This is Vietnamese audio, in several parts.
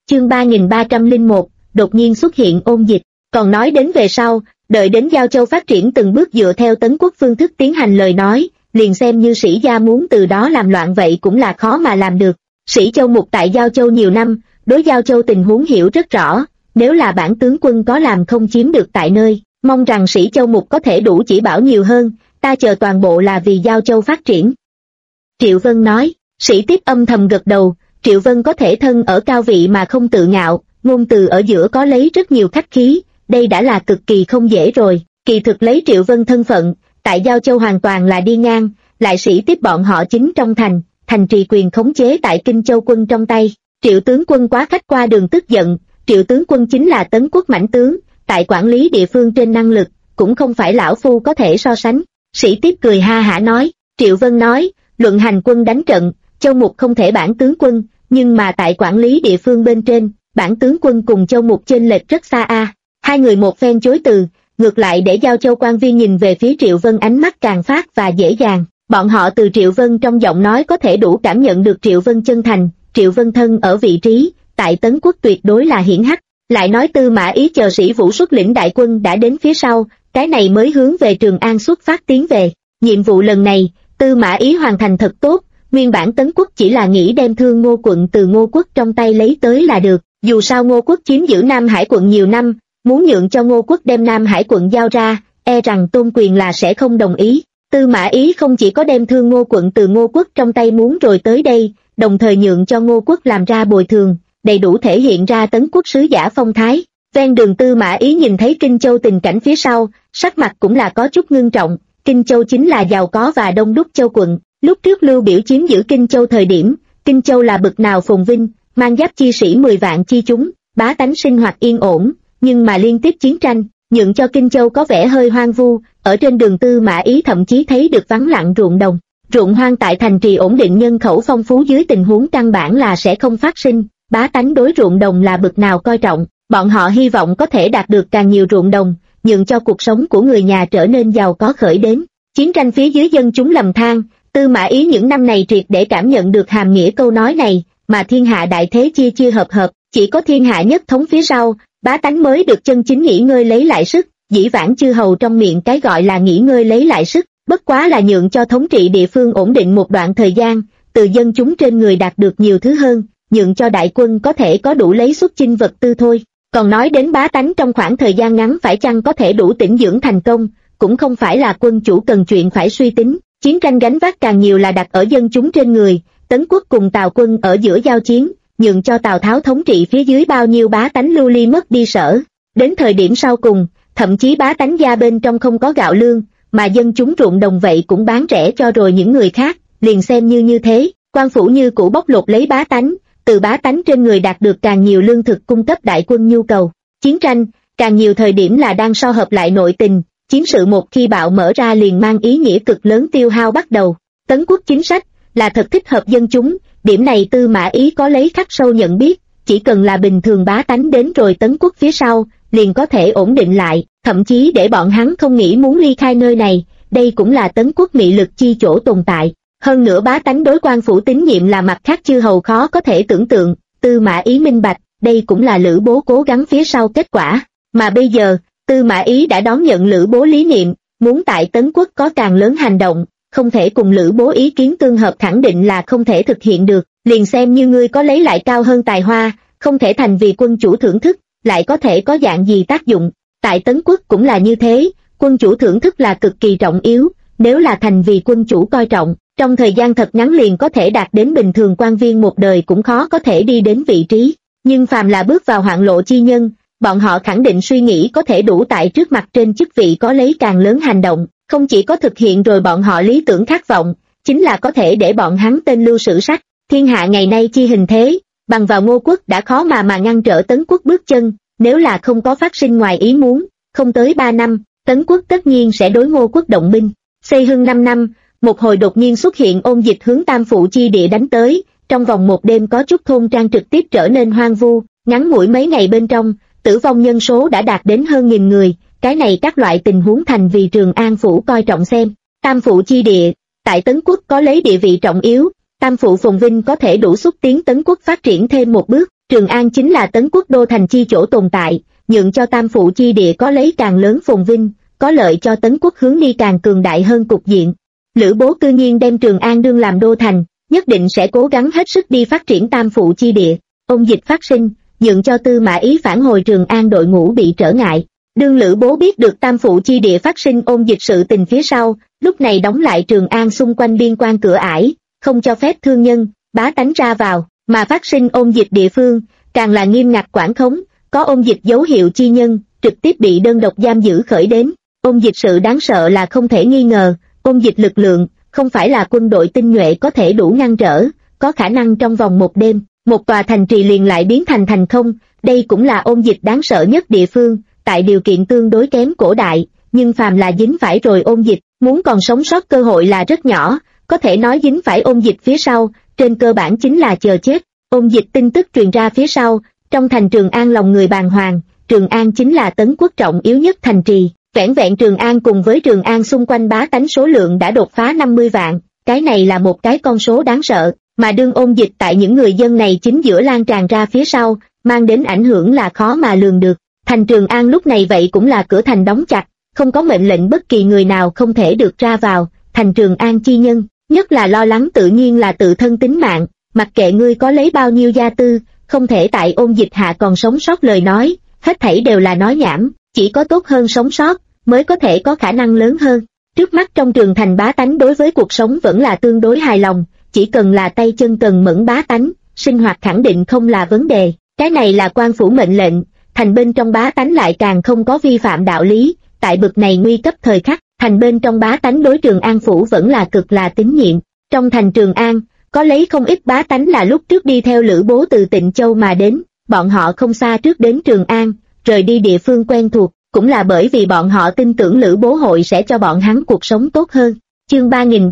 Chương 3301, đột nhiên xuất hiện ôn dịch. Còn nói đến về sau, đợi đến Giao Châu phát triển từng bước dựa theo Tấn Quốc phương thức tiến hành lời nói, liền xem như Sĩ gia muốn từ đó làm loạn vậy cũng là khó mà làm được. Sĩ Châu Mục tại Giao Châu nhiều năm, đối Giao Châu tình huống hiểu rất rõ, nếu là bản tướng quân có làm không chiếm được tại nơi, mong rằng Sĩ Châu Mục có thể đủ chỉ bảo nhiều hơn, ta chờ toàn bộ là vì Giao Châu phát triển. Triệu Vân nói. Sĩ Tiếp âm thầm gật đầu. Triệu Vân có thể thân ở cao vị mà không tự ngạo, ngôn từ ở giữa có lấy rất nhiều khách khí, đây đã là cực kỳ không dễ rồi. Kỳ thực lấy Triệu Vân thân phận, tại Giao Châu hoàn toàn là đi ngang, lại Sĩ Tiếp bọn họ chính trong thành trì quyền khống chế tại Kinh Châu quân trong tay. Triệu tướng quân quá khách qua đường tức giận. Triệu tướng quân chính là Tấn Quốc mãnh tướng, tại quản lý địa phương trên năng lực, cũng không phải lão phu có thể so sánh. Sĩ Tiếp cười ha hả nói. Triệu Vân nói, luận hành quân đánh trận, Châu Mục không thể bản tướng quân, nhưng mà tại quản lý địa phương bên trên, bản tướng quân cùng Châu Mục chênh lệch rất xa a. Hai người một phen chối từ, ngược lại để Giao Châu quan viên nhìn về phía Triệu Vân ánh mắt càng phát và dễ dàng. Bọn họ từ Triệu Vân trong giọng nói có thể đủ cảm nhận được Triệu Vân chân thành. Triệu Vân thân ở vị trí, tại Tấn Quốc tuyệt đối là hiển hách. Lại nói Tư Mã Ý chờ Sĩ Vũ xuất lĩnh đại quân đã đến phía sau, cái này mới hướng về Trường An xuất phát tiến về. Nhiệm vụ lần này, Tư Mã Ý hoàn thành thật tốt. Nguyên bản Tấn Quốc chỉ là nghĩ đem Thương Ngô quận từ Ngô Quốc trong tay lấy tới là được, dù sao Ngô Quốc chiếm giữ Nam Hải quận nhiều năm, muốn nhượng cho Ngô Quốc đem Nam Hải quận giao ra, e rằng Tôn Quyền là sẽ không đồng ý. Tư Mã Ý không chỉ có đem Thương Ngô quận từ Ngô Quốc trong tay muốn rồi tới đây, đồng thời nhượng cho Ngô Quốc làm ra bồi thường, đầy đủ thể hiện ra Tấn Quốc sứ giả phong thái. Ven đường Tư Mã Ý nhìn thấy Kinh Châu tình cảnh phía sau, sắc mặt cũng là có chút ngưng trọng. Kinh Châu chính là giàu có và đông đúc châu quận. Lúc trước Lưu Biểu chiếm giữ Kinh Châu thời điểm, Kinh Châu là bực nào phồn vinh, mang giáp chi sĩ 10 vạn chi chúng, bá tánh sinh hoạt yên ổn, nhưng mà liên tiếp chiến tranh, nhượng cho Kinh Châu có vẻ hơi hoang vu. Ở trên đường Tư Mã Ý thậm chí thấy được vắng lặng ruộng đồng. Ruộng hoang tại thành trì ổn định nhân khẩu phong phú dưới tình huống căn bản là sẽ không phát sinh, bá tánh đối ruộng đồng là bực nào coi trọng, bọn họ hy vọng có thể đạt được càng nhiều ruộng đồng, nhượng cho cuộc sống của người nhà trở nên giàu có khởi đến. Chiến tranh phía dưới dân chúng lầm than. Tư Mã Ý những năm này triệt để cảm nhận được hàm nghĩa câu nói này, mà thiên hạ đại thế chia chia hợp hợp, chỉ có thiên hạ nhất thống phía sau, bá tánh mới được chân chính nghỉ ngơi lấy lại sức. Dĩ vãng chư hầu trong miệng cái gọi là nghỉ ngơi lấy lại sức, bất quá là nhượng cho thống trị địa phương ổn định một đoạn thời gian, từ dân chúng trên người đạt được nhiều thứ hơn, nhượng cho đại quân có thể có đủ lấy xuất chinh vật tư thôi. Còn nói đến bá tánh trong khoảng thời gian ngắn phải chăng có thể đủ tĩnh dưỡng thành công, cũng không phải là quân chủ cần chuyện phải suy tính. Chiến tranh gánh vác càng nhiều là đặt ở dân chúng trên người. Tấn Quốc cùng Tào quân ở giữa giao chiến, nhượng cho Tào Tháo thống trị phía dưới bao nhiêu bá tánh lưu ly mất đi sở. Đến thời điểm sau cùng, thậm chí bá tánh gia bên trong không có gạo lương, mà dân chúng ruộng đồng vậy cũng bán rẻ cho rồi những người khác, liền xem như thế, quan phủ như cũ bóc lột lấy bá tánh, từ bá tánh trên người đạt được càng nhiều lương thực cung cấp đại quân nhu cầu. Chiến tranh, càng nhiều thời điểm là đang so hợp lại nội tình. Chiến sự một khi bạo mở ra liền mang ý nghĩa cực lớn tiêu hao bắt đầu. Tấn Quốc chính sách là thật thích hợp dân chúng, điểm này Tư Mã Ý có lấy khắc sâu nhận biết, chỉ cần là bình thường bá tánh đến rồi Tấn Quốc phía sau, liền có thể ổn định lại, thậm chí để bọn hắn không nghĩ muốn ly khai nơi này, đây cũng là Tấn Quốc mị lực chi chỗ tồn tại. Hơn nữa bá tánh đối quan phủ tín nhiệm là mặt khác chư hầu khó có thể tưởng tượng, Tư Mã Ý minh bạch, đây cũng là Lữ Bố cố gắng phía sau kết quả, mà bây giờ, Tư Mã Ý đã đón nhận Lữ Bố lý niệm, muốn tại Tấn Quốc có càng lớn hành động, không thể cùng Lữ Bố ý kiến tương hợp khẳng định là không thể thực hiện được, liền xem như ngươi có lấy lại cao hơn tài hoa, không thể thành vì quân chủ thưởng thức, lại có thể có dạng gì tác dụng. Tại Tấn Quốc cũng là như thế, quân chủ thưởng thức là cực kỳ trọng yếu, nếu là thành vì quân chủ coi trọng, trong thời gian thật ngắn liền có thể đạt đến bình thường quan viên một đời cũng khó có thể đi đến vị trí, nhưng phàm là bước vào hoạn lộ chi nhân, bọn họ khẳng định suy nghĩ có thể đủ tại trước mặt trên chức vị có lấy càng lớn hành động, không chỉ có thực hiện rồi bọn họ lý tưởng khát vọng, chính là có thể để bọn hắn tên lưu sử sách. Thiên hạ ngày nay chi hình thế, bằng vào Ngô Quốc đã khó mà ngăn trở Tấn Quốc bước chân, nếu là không có phát sinh ngoài ý muốn, không tới 3 năm, Tấn Quốc tất nhiên sẽ đối Ngô Quốc động binh. Xây Hưng 5 năm, một hồi đột nhiên xuất hiện ôn dịch hướng Tam Phụ chi địa đánh tới, trong vòng một đêm có chút thôn trang trực tiếp trở nên hoang vu, ngắn ngủi mấy ngày bên trong, tử vong nhân số đã đạt đến hơn 1000 người, cái này các loại tình huống thành vì Trường An Phủ coi trọng xem. Tam Phụ chi địa, tại Tấn Quốc có lấy địa vị trọng yếu, Tam Phụ phồn vinh có thể đủ xúc tiến Tấn Quốc phát triển thêm một bước, Trường An chính là Tấn quốc đô thành chi chỗ tồn tại, nhượng cho Tam Phụ chi địa có lấy càng lớn phồn vinh, có lợi cho Tấn quốc hướng đi càng cường đại hơn cục diện. Lữ Bố cư nhiên đem Trường An đương làm đô thành, nhất định sẽ cố gắng hết sức đi phát triển Tam Phụ chi địa. Ôn dịch phát sinh, nhượng cho Tư Mã Ý phản hồi Trường An đội ngũ bị trở ngại. Đương Lữ Bố biết được Tam Phụ chi địa phát sinh ôn dịch sự tình phía sau, lúc này đóng lại Trường An xung quanh biên quan cửa ải, không cho phép thương nhân, bá tánh ra vào, mà phát sinh ôn dịch địa phương, càng là nghiêm ngặt quản khống, có ôn dịch dấu hiệu chi nhân, trực tiếp bị đơn độc giam giữ khởi đến. Ôn dịch sự đáng sợ là không thể nghi ngờ, ôn dịch lực lượng, không phải là quân đội tinh nhuệ có thể đủ ngăn trở, có khả năng trong vòng một đêm, một tòa thành trì liền lại biến thành thành không, đây cũng là ôn dịch đáng sợ nhất địa phương, tại điều kiện tương đối kém cổ đại, nhưng phàm là dính phải rồi ôn dịch, muốn còn sống sót cơ hội là rất nhỏ, có thể nói dính phải ôn dịch phía sau, trên cơ bản chính là chờ chết. Ôn dịch tin tức truyền ra phía sau, trong thành Trường An lòng người bàng hoàng, Trường An chính là Tấn quốc trọng yếu nhất thành trì, vẻn vẹn Trường An cùng với Trường An xung quanh bá tánh số lượng đã đột phá 50 vạn, cái này là một cái con số đáng sợ, mà đương ôn dịch tại những người dân này chính giữa lan tràn ra phía sau, mang đến ảnh hưởng là khó mà lường được. Thành Trường An lúc này vậy cũng là cửa thành đóng chặt, không có mệnh lệnh bất kỳ người nào không thể được ra vào, thành Trường An chi nhân, nhất là lo lắng tự nhiên là tự thân tính mạng, mặc kệ ngươi có lấy bao nhiêu gia tư, không thể tại ôn dịch hạ còn sống sót lời nói, hết thảy đều là nói nhảm, chỉ có tốt hơn sống sót, mới có thể có khả năng lớn hơn. Trước mắt trong trường thành bá tánh đối với cuộc sống vẫn là tương đối hài lòng, chỉ cần là tay chân cần mẫn bá tánh, sinh hoạt khẳng định không là vấn đề, cái này là quan phủ mệnh lệnh, thành bên trong bá tánh lại càng không có vi phạm đạo lý, tại bực này nguy cấp thời khắc, thành bên trong bá tánh đối Trường An phủ vẫn là cực là tín nhiệm. Trong thành Trường An, có lấy không ít bá tánh là lúc trước đi theo Lữ Bố từ Tịnh Châu mà đến, bọn họ không xa trước đến Trường An, rời đi địa phương quen thuộc, cũng là bởi vì bọn họ tin tưởng Lữ Bố hội sẽ cho bọn hắn cuộc sống tốt hơn. Chương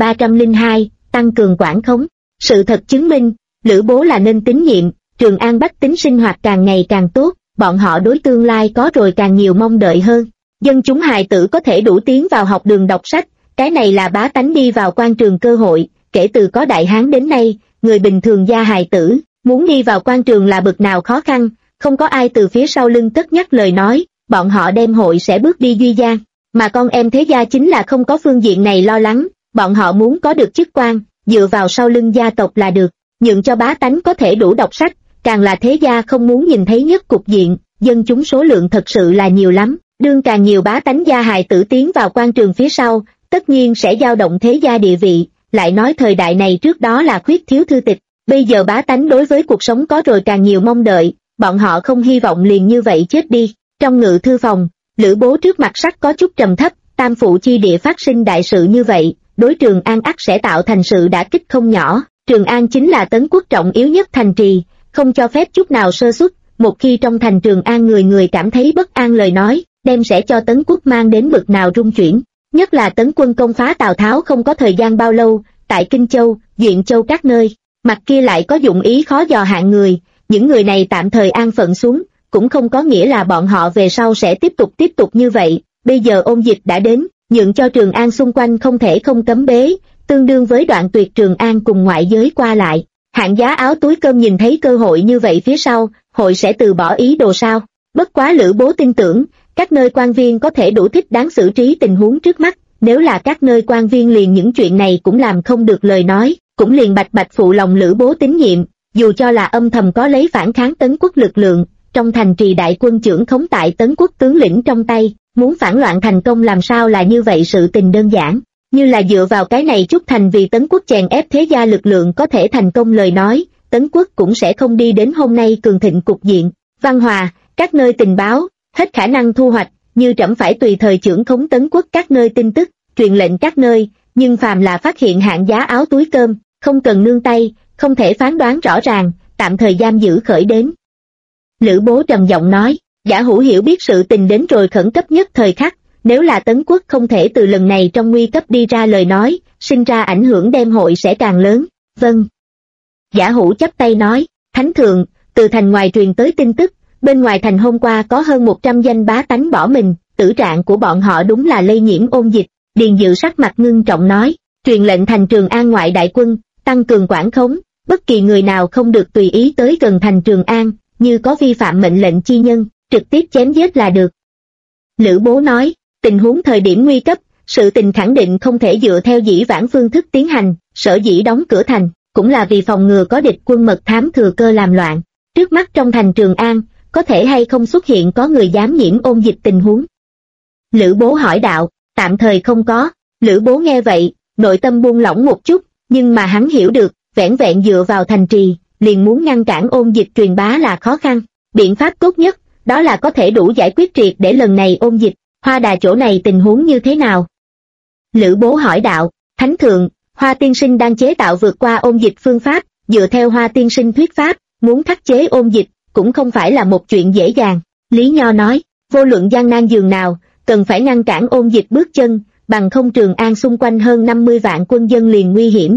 3302, tăng cường quản khống. Sự thật chứng minh, Lữ Bố là nên tín nhiệm, Trường An bách tính sinh hoạt càng ngày càng tốt, bọn họ đối tương lai có rồi càng nhiều mong đợi hơn. Dân chúng hài tử có thể đủ tiến vào học đường đọc sách, cái này là bá tánh đi vào quan trường cơ hội, kể từ có Đại Hán đến nay, người bình thường gia hài tử, muốn đi vào quan trường là bực nào khó khăn, không có ai từ phía sau lưng tất nhắc lời nói, bọn họ đem hội sẽ bước đi duy gian, mà con em thế gia chính là không có phương diện này lo lắng, bọn họ muốn có được chức quan, dựa vào sau lưng gia tộc là được, nhượng cho bá tánh có thể đủ đọc sách, càng là thế gia không muốn nhìn thấy nhất cục diện, dân chúng số lượng thật sự là nhiều lắm, đương càng nhiều bá tánh gia hài tử tiến vào quan trường phía sau, tất nhiên sẽ dao động thế gia địa vị, lại nói thời đại này trước đó là khuyết thiếu thư tịch, bây giờ bá tánh đối với cuộc sống có rồi càng nhiều mong đợi, bọn họ không hy vọng liền như vậy chết đi. Trong ngự thư phòng, Lữ Bố trước mặt sắc có chút trầm thấp, Tam Phụ chi địa phát sinh đại sự như vậy, đối Trường An ắt sẽ tạo thành sự đả kích không nhỏ. Trường An chính là Tấn quốc trọng yếu nhất thành trì, không cho phép chút nào sơ suất, một khi trong thành Trường An người người cảm thấy bất an lời nói, đem sẽ cho Tấn quốc mang đến bực nào rung chuyển. Nhất là Tấn quân công phá Tào Tháo không có thời gian bao lâu, tại Kinh Châu, Duyện Châu các nơi, mặt kia lại có dụng ý khó dò hạng người, những người này tạm thời an phận xuống, cũng không có nghĩa là bọn họ về sau sẽ tiếp tục như vậy. Bây giờ ôn dịch đã đến, nhượng cho Trường An xung quanh không thể không cấm bế, tương đương với đoạn tuyệt Trường An cùng ngoại giới qua lại. Hạng giá áo túi cơm nhìn thấy cơ hội như vậy phía sau, hội sẽ từ bỏ ý đồ sao? Bất quá Lữ Bố tin tưởng, các nơi quan viên có thể đủ thích đáng xử trí tình huống trước mắt, nếu là các nơi quan viên liền những chuyện này cũng làm không được lời nói, cũng liền bạch bạch phụ lòng Lữ Bố tín nhiệm, dù cho là âm thầm có lấy phản kháng Tấn quốc lực lượng, trong thành trì đại quân trưởng khống tại Tấn quốc tướng lĩnh trong tay, muốn phản loạn thành công làm sao là như vậy sự tình đơn giản, như là dựa vào cái này chút thành vì Tấn quốc chèn ép thế gia lực lượng có thể thành công lời nói, Tấn quốc cũng sẽ không đi đến hôm nay cường thịnh cục diện. Văn Hòa, các nơi tình báo, hết khả năng thu hoạch, như trẫm phải tùy thời trưởng khống Tấn quốc các nơi tin tức, truyền lệnh các nơi, nhưng phàm là phát hiện hạng giá áo túi cơm, không cần nương tay, không thể phán đoán rõ ràng, tạm thời giam giữ khởi đến. Lữ Bố trầm giọng nói, Giả Hữu hiểu biết sự tình đến rồi khẩn cấp nhất thời khắc, nếu là Tấn quốc không thể từ lần này trong nguy cấp đi ra lời nói, sinh ra ảnh hưởng đem hội sẽ càng lớn. Vâng. Giả Hữu chắp tay nói, Thánh thượng, từ thành ngoài truyền tới tin tức, bên ngoài thành hôm qua có hơn 100 danh bá tánh bỏ mình, tử trạng của bọn họ đúng là lây nhiễm ôn dịch. Điền Dự sắc mặt ngưng trọng nói, truyền lệnh thành Trường An ngoại đại quân, tăng cường quản khống, bất kỳ người nào không được tùy ý tới gần thành Trường An, như có vi phạm mệnh lệnh chi nhân, trực tiếp chém giết là được. Lữ Bố nói, tình huống thời điểm nguy cấp, sự tình khẳng định không thể dựa theo dĩ vãng phương thức tiến hành, sở dĩ đóng cửa thành, cũng là vì phòng ngừa có địch quân mật thám thừa cơ làm loạn. Trước mắt trong thành Trường An, có thể hay không xuất hiện có người dám nhiễm ôn dịch tình huống? Lữ Bố hỏi đạo, tạm thời không có. Lữ Bố nghe vậy, nội tâm buông lỏng một chút, nhưng mà hắn hiểu được, vẻn vẹn dựa vào thành trì, liền muốn ngăn cản ôn dịch truyền bá là khó khăn. Biện pháp tốt nhất, đó là có thể đủ giải quyết triệt để lần này ôn dịch. Hoa Đà chỗ này tình huống như thế nào? Lữ Bố hỏi đạo, Thánh Thượng, Hoa Tiên Sinh đang chế tạo vượt qua ôn dịch phương pháp, dựa theo Hoa Tiên Sinh thuyết pháp, muốn khắc chế ôn dịch, cũng không phải là một chuyện dễ dàng. Lý Nho nói, vô luận gian nan dường nào, cần phải ngăn cản ôn dịch bước chân, bằng không Trường An xung quanh hơn 50 vạn quân dân liền nguy hiểm.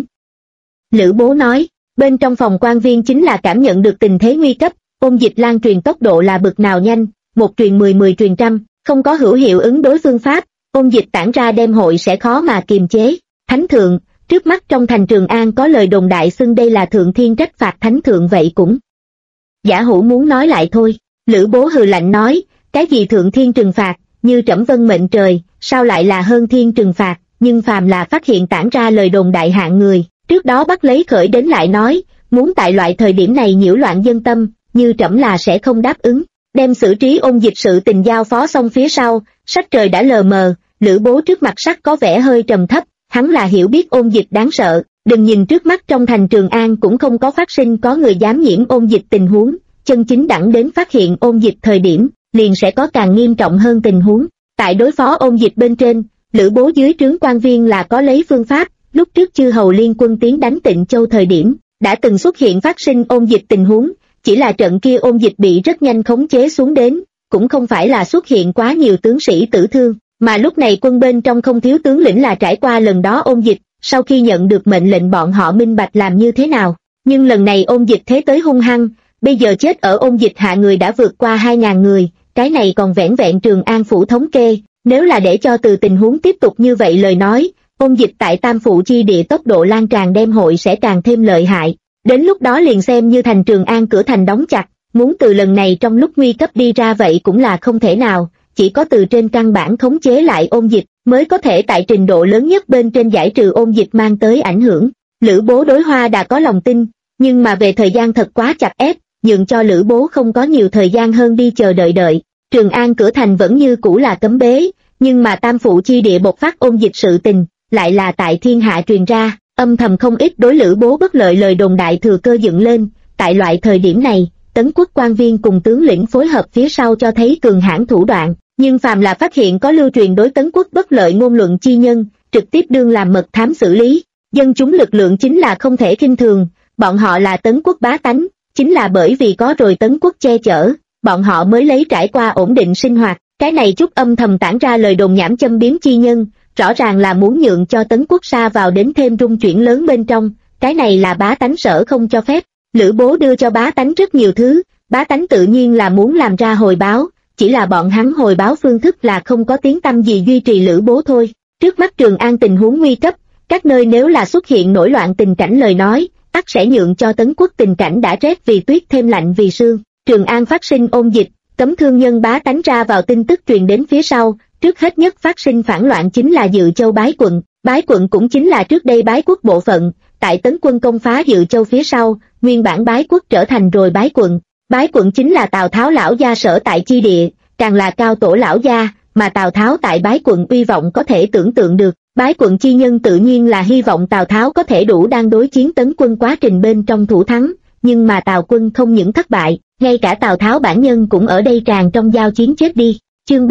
Lữ Bố nói, bên trong phòng quan viên chính là cảm nhận được tình thế nguy cấp, ôn dịch lan truyền tốc độ là bực nào nhanh, một truyền 10 10 truyền trăm, không có hữu hiệu ứng đối phương pháp, ôn dịch tản ra đêm hội sẽ khó mà kiềm chế. Thánh Thượng, trước mắt trong thành Trường An có lời đồn đại xưng đây là Thượng Thiên trách phạt Thánh Thượng vậy cũng. Giả Hữu muốn nói lại thôi. Lữ Bố hừ lạnh nói, cái gì Thượng Thiên trừng phạt, như trẫm vân mệnh trời, sao lại là hơn thiên trừng phạt, nhưng phàm là phát hiện tản ra lời đồn đại hạng người, trước đó bắt lấy khởi đến lại nói, muốn tại loại thời điểm này nhiễu loạn dân tâm, như trẫm là sẽ không đáp ứng. Đem xử trí ôn dịch sự tình giao phó xong phía sau, sắc trời đã lờ mờ, Lữ Bố trước mặt sắc có vẻ hơi trầm thấp, hắn là hiểu biết ôn dịch đáng sợ, đừng nhìn trước mắt trong thành Trường An cũng không có phát sinh có người dám nhiễm ôn dịch tình huống, chân chính đẳng đến phát hiện ôn dịch thời điểm, liền sẽ có càng nghiêm trọng hơn tình huống. Tại đối phó ôn dịch bên trên, Lữ Bố dưới trướng quan viên là có lấy phương pháp, lúc trước chư hầu liên quân tiến đánh Tịnh Châu thời điểm, đã từng xuất hiện phát sinh ôn dịch tình huống, chỉ là trận kia ôn dịch bị rất nhanh khống chế xuống đến, cũng không phải là xuất hiện quá nhiều tướng sĩ tử thương, mà lúc này quân bên trong không thiếu tướng lĩnh là trải qua lần đó ôn dịch, sau khi nhận được mệnh lệnh bọn họ minh bạch làm như thế nào, nhưng lần này ôn dịch thế tới hung hăng, bây giờ chết ở ôn dịch hạ người đã vượt qua 2.000 người, cái này còn vẻn vẹn Trường An phủ thống kê, nếu là để cho từ tình huống tiếp tục như vậy lời nói, ôn dịch tại Tam Phụ chi địa tốc độ lan tràn đem hội sẽ càng thêm lợi hại. Đến lúc đó liền xem như thành Trường An cửa thành đóng chặt, muốn từ lần này trong lúc nguy cấp đi ra vậy cũng là không thể nào, chỉ có từ trên căn bản khống chế lại ôn dịch, mới có thể tại trình độ lớn nhất bên trên giải trừ ôn dịch mang tới ảnh hưởng. Lữ Bố đối Hoa đã có lòng tin, nhưng mà về thời gian thật quá chặt ép, nhượng cho Lữ Bố không có nhiều thời gian hơn đi chờ đợi. Trường An cửa thành vẫn như cũ là cấm bế, nhưng mà Tam Phụ chi địa bộc phát ôn dịch sự tình, lại là tại thiên hạ truyền ra, âm thầm không ít đối Lữ Bố bất lợi lời đồn đại thừa cơ dựng lên. Tại loại thời điểm này, Tấn Quốc quan viên cùng tướng lĩnh phối hợp phía sau cho thấy cường hãn thủ đoạn, nhưng phàm là phát hiện có lưu truyền đối Tấn Quốc bất lợi ngôn luận chi nhân, trực tiếp đương làm mật thám xử lý. Dân chúng lực lượng chính là không thể khinh thường, bọn họ là Tấn Quốc bá tánh, chính là bởi vì có rồi Tấn Quốc che chở, bọn họ mới lấy trải qua ổn định sinh hoạt. Cái này chút âm thầm tản ra lời đồn nhảm châm biếm chi nhân, rõ ràng là muốn nhượng cho Tấn Quốc sa vào đến thêm rung chuyển lớn bên trong, cái này là bá tánh sở không cho phép. Lữ Bố đưa cho bá tánh rất nhiều thứ, bá tánh tự nhiên là muốn làm ra hồi báo, chỉ là bọn hắn hồi báo phương thức là không có tiếng tăm gì duy trì Lữ Bố thôi. Trước mắt Trường An tình huống nguy cấp, các nơi nếu là xuất hiện nổi loạn tình cảnh lời nói, ắt sẽ nhượng cho Tấn Quốc tình cảnh đã rét vì tuyết thêm lạnh vì sương. Trường An phát sinh ôn dịch, cấm thương nhân bá tánh ra vào tin tức truyền đến phía sau, trước hết nhất phát sinh phản loạn chính là Dự Châu Bái quận cũng chính là trước đây Bái quốc bộ phận, tại Tấn quân công phá Dự Châu phía sau, nguyên bản Bái quốc trở thành rồi Bái quận chính là Tào Tháo lão gia sở tại chi địa, càng là cao tổ lão gia, mà Tào Tháo tại Bái quận uy vọng có thể tưởng tượng được. Bái quận chi nhân tự nhiên là hy vọng Tào Tháo có thể đủ đang đối chiến Tấn quân quá trình bên trong thủ thắng, nhưng mà Tào quân không những thất bại, ngay cả Tào Tháo bản nhân cũng ở đây tràn trong giao chiến chết đi. Chương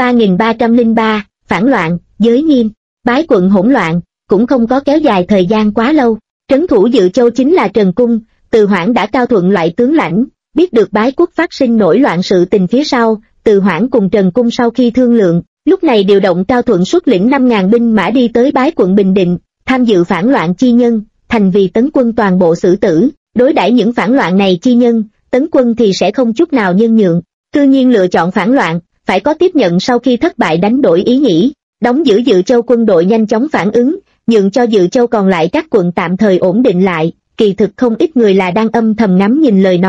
3303, phản loạn, giới nghiêm. Bái quận hỗn loạn, cũng không có kéo dài thời gian quá lâu. Trấn thủ Dự Châu chính là Trần Cung, Từ Hoảng đã cao thuận loại tướng lãnh, biết được Bái quốc phát sinh nổi loạn sự tình phía sau, Từ Hoảng cùng Trần Cung sau khi thương lượng, lúc này điều động Cao Thuận xuất lĩnh 5.000 binh mã đi tới Bái quận Bình Định, tham dự phản loạn chi nhân, thành vì Tấn quân toàn bộ xử tử. Đối đãi những phản loạn này chi nhân, Tấn quân thì sẽ không chút nào nhân nhượng, cư nhiên lựa chọn phản loạn, phải có tiếp nhận sau khi thất bại đánh đổi ý nghĩ. Đóng giữ Dự Châu quân đội nhanh chóng phản ứng, nhượng cho Dự Châu còn lại các quận tạm thời ổn định lại. Kỳ thực không ít người là đang âm thầm ngắm nhìn lời nói,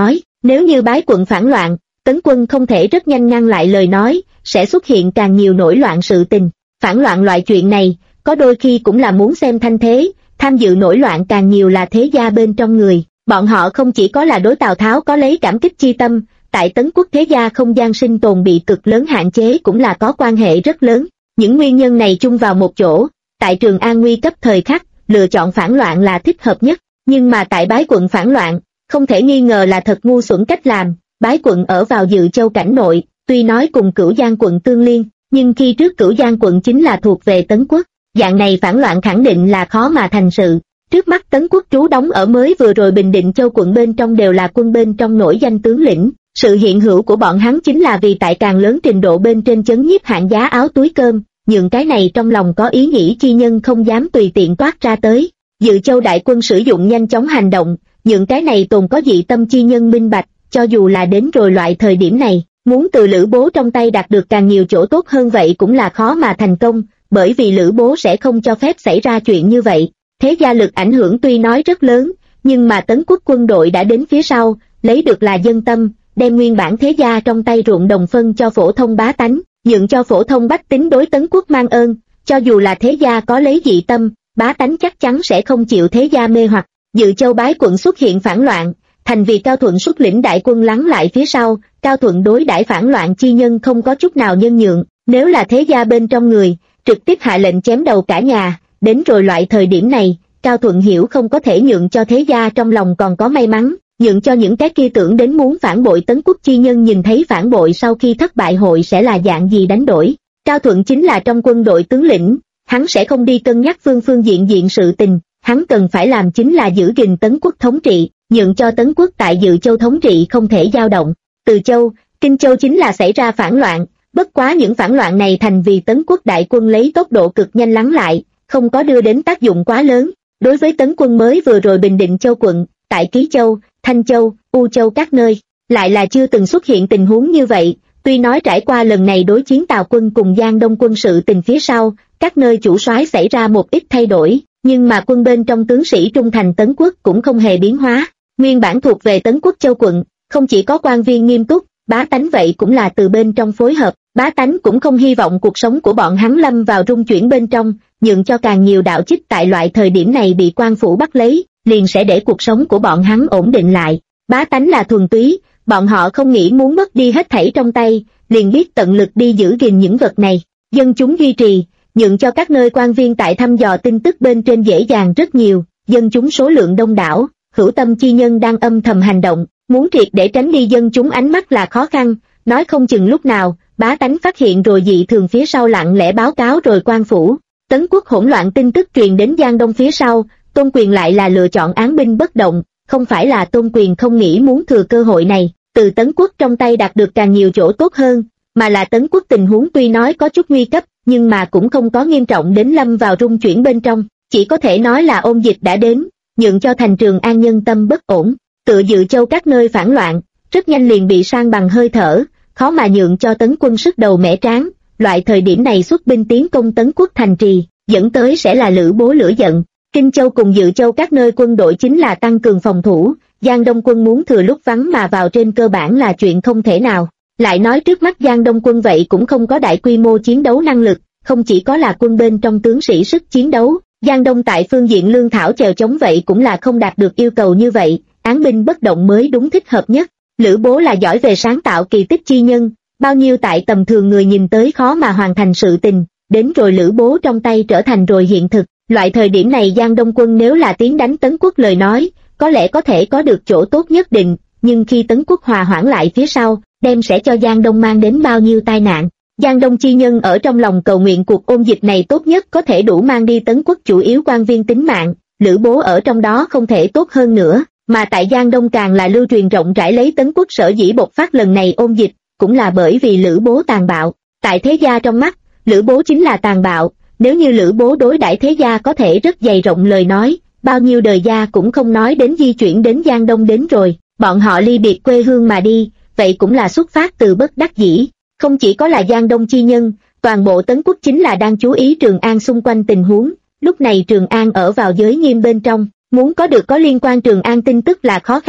Nếu như bái quận phản loạn, Tấn quân không thể rất nhanh ngăn lại lời nói, sẽ xuất hiện càng nhiều nổi loạn sự tình. Phản loạn loại chuyện này, có đôi khi cũng là muốn xem thanh thế, tham dự nổi loạn càng nhiều là thế gia bên trong người. Bọn họ không chỉ có là đối Tào Tháo có lấy cảm kích chi tâm, tại Tấn quốc thế gia không gian sinh tồn bị cực lớn hạn chế cũng là có quan hệ rất lớn. Những nguyên nhân này chung vào một chỗ, tại Trường An nguy cấp thời khắc, lựa chọn phản loạn là thích hợp nhất. Nhưng mà tại bái quận phản loạn, không thể nghi ngờ là thật ngu xuẩn cách làm. Bái quận ở vào Dự Châu cảnh nội, tuy nói cùng Cửu Giang quận tương liên, nhưng khi trước Cửu Giang quận chính là thuộc về Tấn quốc. Dạng này phản loạn khẳng định là khó mà thành sự. Trước mắt Tấn quốc trú đóng ở mới vừa rồi Bình Định Châu quận bên trong đều là quân bên trong nổi danh tướng lĩnh. Sự hiện hữu của bọn hắn chính là vì tại càng lớn trình độ bên trên chấn nhiếp hạng giá áo túi cơm, nhượng cái này trong lòng có ý nghĩ chi nhân không dám tùy tiện toát ra tới. Dự Châu đại quân sử dụng nhanh chóng hành động, nhượng cái này tồn có dị tâm chi nhân minh bạch, cho dù là đến rồi loại thời điểm này, muốn từ Lữ Bố trong tay đạt được càng nhiều chỗ tốt hơn vậy cũng là khó mà thành công, bởi vì Lữ Bố sẽ không cho phép xảy ra chuyện như vậy. Thế gia lực ảnh hưởng tuy nói rất lớn, nhưng mà Tấn quốc quân đội đã đến phía sau, lấy được là dân tâm, đem nguyên bản thế gia trong tay ruộng đồng phân cho phổ thông bá tánh, nhượng cho phổ thông bách tính đối Tấn quốc mang ơn, cho dù là thế gia có lấy dị tâm, bá tánh chắc chắn sẽ không chịu thế gia mê hoặc. Dự Châu bái quận xuất hiện phản loạn, thành vì Cao Thuận xuất lĩnh đại quân lắng lại phía sau, Cao Thuận đối đãi phản loạn chi nhân không có chút nào nhân nhượng, nếu là thế gia bên trong người, trực tiếp hạ lệnh chém đầu cả nhà. Đến rồi loại thời điểm này, Cao Thuận hiểu không có thể nhượng cho thế gia trong lòng còn có may mắn, nhượng cho những cái kia tưởng đến muốn phản bội Tấn quốc chi nhân nhìn thấy phản bội sau khi thất bại hội sẽ là dạng gì đánh đổi. Cao Thuận chính là trong quân đội tướng lĩnh, hắn sẽ không đi cân nhắc phương diện sự tình, hắn cần phải làm chính là giữ gìn Tấn quốc thống trị, nhượng cho Tấn quốc tại Dự Châu thống trị không thể dao động. Từ Châu, Kinh Châu chính là xảy ra phản loạn, bất quá những phản loạn này thành vì Tấn quốc đại quân lấy tốc độ cực nhanh lắng lại, không có đưa đến tác dụng quá lớn. Đối với Tấn quân mới vừa rồi Bình Định Châu quận, tại Ký Châu, Thanh Châu, U Châu các nơi, lại là chưa từng xuất hiện tình huống như vậy. Tuy nói trải qua lần này đối chiến Tào quân cùng Giang Đông quân sự tình phía sau, các nơi chủ soái xảy ra một ít thay đổi, nhưng mà quân bên trong tướng sĩ trung thành Tấn quốc cũng không hề biến hóa. Nguyên bản thuộc về Tấn quốc Châu quận, không chỉ có quan viên nghiêm túc, bá tánh vậy cũng là từ bên trong phối hợp, bá tánh cũng không hy vọng cuộc sống của bọn hắn lâm vào rung chuyển bên trong, nhượng cho càng nhiều đạo trích tại loại thời điểm này bị quan phủ bắt lấy, liền sẽ để cuộc sống của bọn hắn ổn định lại. Bá tánh là thuần túy, bọn họ không nghĩ muốn mất đi hết thảy trong tay, liền biết tận lực đi giữ gìn những vật này. Dân chúng duy trì, nhượng cho các nơi quan viên tại thăm dò tin tức bên trên dễ dàng rất nhiều, dân chúng số lượng đông đảo, hữu tâm chi nhân đang âm thầm hành động, muốn triệt để tránh đi dân chúng ánh mắt là khó khăn, nói không chừng lúc nào, bá tánh phát hiện rồi dị thường phía sau lặng lẽ báo cáo rồi quan phủ. Tấn quốc hỗn loạn tin tức truyền đến Giang Đông phía sau, Tôn Quyền lại là lựa chọn án binh bất động, không phải là Tôn Quyền không nghĩ muốn thừa cơ hội này, từ Tấn quốc trong tay đạt được càng nhiều chỗ tốt hơn, mà là Tấn quốc tình huống tuy nói có chút nguy cấp, nhưng mà cũng không có nghiêm trọng đến lâm vào rung chuyển bên trong, chỉ có thể nói là ôn dịch đã đến, nhượng cho thành Trường An nhân tâm bất ổn, tựa Dự Châu các nơi phản loạn, rất nhanh liền bị san bằng hơi thở, khó mà nhượng cho Tấn quân sức đầu mẻ tráng. Loại thời điểm này xuất binh tiến công Tấn quốc thành trì, dẫn tới sẽ là Lữ Bố lửa giận. Kinh Châu cùng Dự Châu các nơi quân đội chính là tăng cường phòng thủ, Giang Đông quân muốn thừa lúc vắng mà vào trên cơ bản là chuyện không thể nào. Lại nói trước mắt Giang Đông quân vậy cũng không có đại quy mô chiến đấu năng lực, không chỉ có là quân bên trong tướng sĩ sức chiến đấu, Giang Đông tại phương diện lương thảo chèo chống vậy cũng là không đạt được yêu cầu như vậy, án binh bất động mới đúng thích hợp nhất. Lữ Bố là giỏi về sáng tạo kỳ tích chi nhân, bao nhiêu tại tầm thường người nhìn tới khó mà hoàn thành sự tình, đến rồi Lữ Bố trong tay trở thành rồi hiện thực. Loại thời điểm này Giang Đông quân nếu là tiến đánh Tấn quốc lời nói, có lẽ có thể có được chỗ tốt nhất định, nhưng khi Tấn quốc hòa hoãn lại phía sau, đem sẽ cho Giang Đông mang đến bao nhiêu tai nạn. Giang Đông chi nhân ở trong lòng cầu nguyện cuộc ôn dịch này tốt nhất có thể đủ mang đi Tấn quốc chủ yếu quan viên tính mạng, Lữ Bố ở trong đó không thể tốt hơn nữa, mà tại Giang Đông càng là lưu truyền rộng rãi lấy Tấn quốc sở dĩ bộc phát lần này ôn dịch, cũng là bởi vì Lữ Bố tàn bạo. Tại thế gia trong mắt, Lữ Bố chính là tàn bạo, nếu như Lữ Bố đối đãi thế gia có thể rất dày rộng lời nói, bao nhiêu đời gia cũng không nói đến di chuyển đến Giang Đông đến rồi, bọn họ ly biệt quê hương mà đi, vậy cũng là xuất phát từ bất đắc dĩ. Không chỉ có là Giang Đông chi nhân, toàn bộ Tấn quốc chính là đang chú ý Trường An xung quanh tình huống, lúc này Trường An ở vào giới nghiêm bên trong, muốn có được có liên quan Trường An tin tức là khó khăn,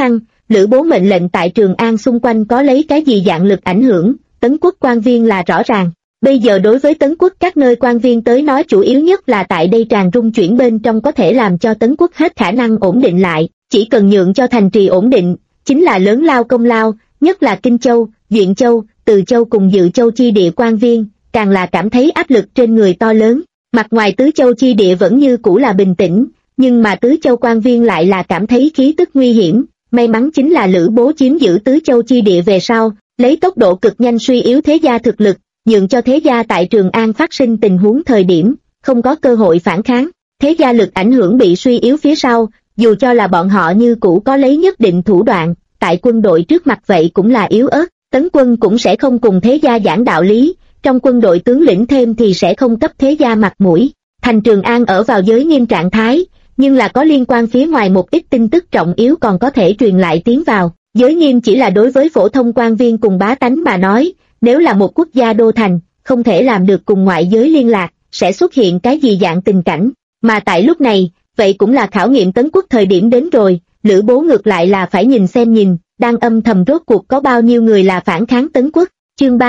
Lữ Bố mệnh lệnh tại Trường An xung quanh có lấy cái gì dạng lực ảnh hưởng, Tấn Quốc quan viên là rõ ràng. Bây giờ đối với Tấn Quốc các nơi quan viên tới nói chủ yếu nhất là tại đây tràn rung chuyển bên trong có thể làm cho Tấn Quốc hết khả năng ổn định lại, chỉ cần nhượng cho thành trì ổn định, chính là lớn lao công lao, nhất là Kinh Châu, Duyện Châu, Từ Châu cùng Dự Châu chi địa quan viên, càng là cảm thấy áp lực trên người to lớn. Mặt ngoài Tứ Châu chi địa vẫn như cũ là bình tĩnh, nhưng mà Tứ Châu quan viên lại là cảm thấy khí tức nguy hiểm. May mắn chính là Lữ Bố chiếm giữ Tứ Châu chi địa về sau, lấy tốc độ cực nhanh suy yếu thế gia thực lực, nhượng cho thế gia tại Trường An phát sinh tình huống thời điểm, không có cơ hội phản kháng. Thế gia lực ảnh hưởng bị suy yếu phía sau, dù cho là bọn họ như cũ có lấy nhất định thủ đoạn, tại quân đội trước mặt vậy cũng là yếu ớt. Tấn quân cũng sẽ không cùng thế gia giảng đạo lý, trong quân đội tướng lĩnh thêm thì sẽ không cấp thế gia mặt mũi. Thành Trường An ở vào giới nghiêm trạng thái, nhưng là có liên quan phía ngoài một ít tin tức trọng yếu còn có thể truyền lại tiến vào. Giới nghiêm chỉ là đối với phổ thông quan viên cùng bá tánh mà nói, nếu là một quốc gia đô thành, không thể làm được cùng ngoại giới liên lạc, sẽ xuất hiện cái gì dạng tình cảnh. Mà tại lúc này, vậy cũng là khảo nghiệm Tấn Quốc thời điểm đến rồi. Lữ Bố ngược lại là phải nhìn xem nhìn, đang âm thầm rốt cuộc có bao nhiêu người là phản kháng Tấn Quốc. Chương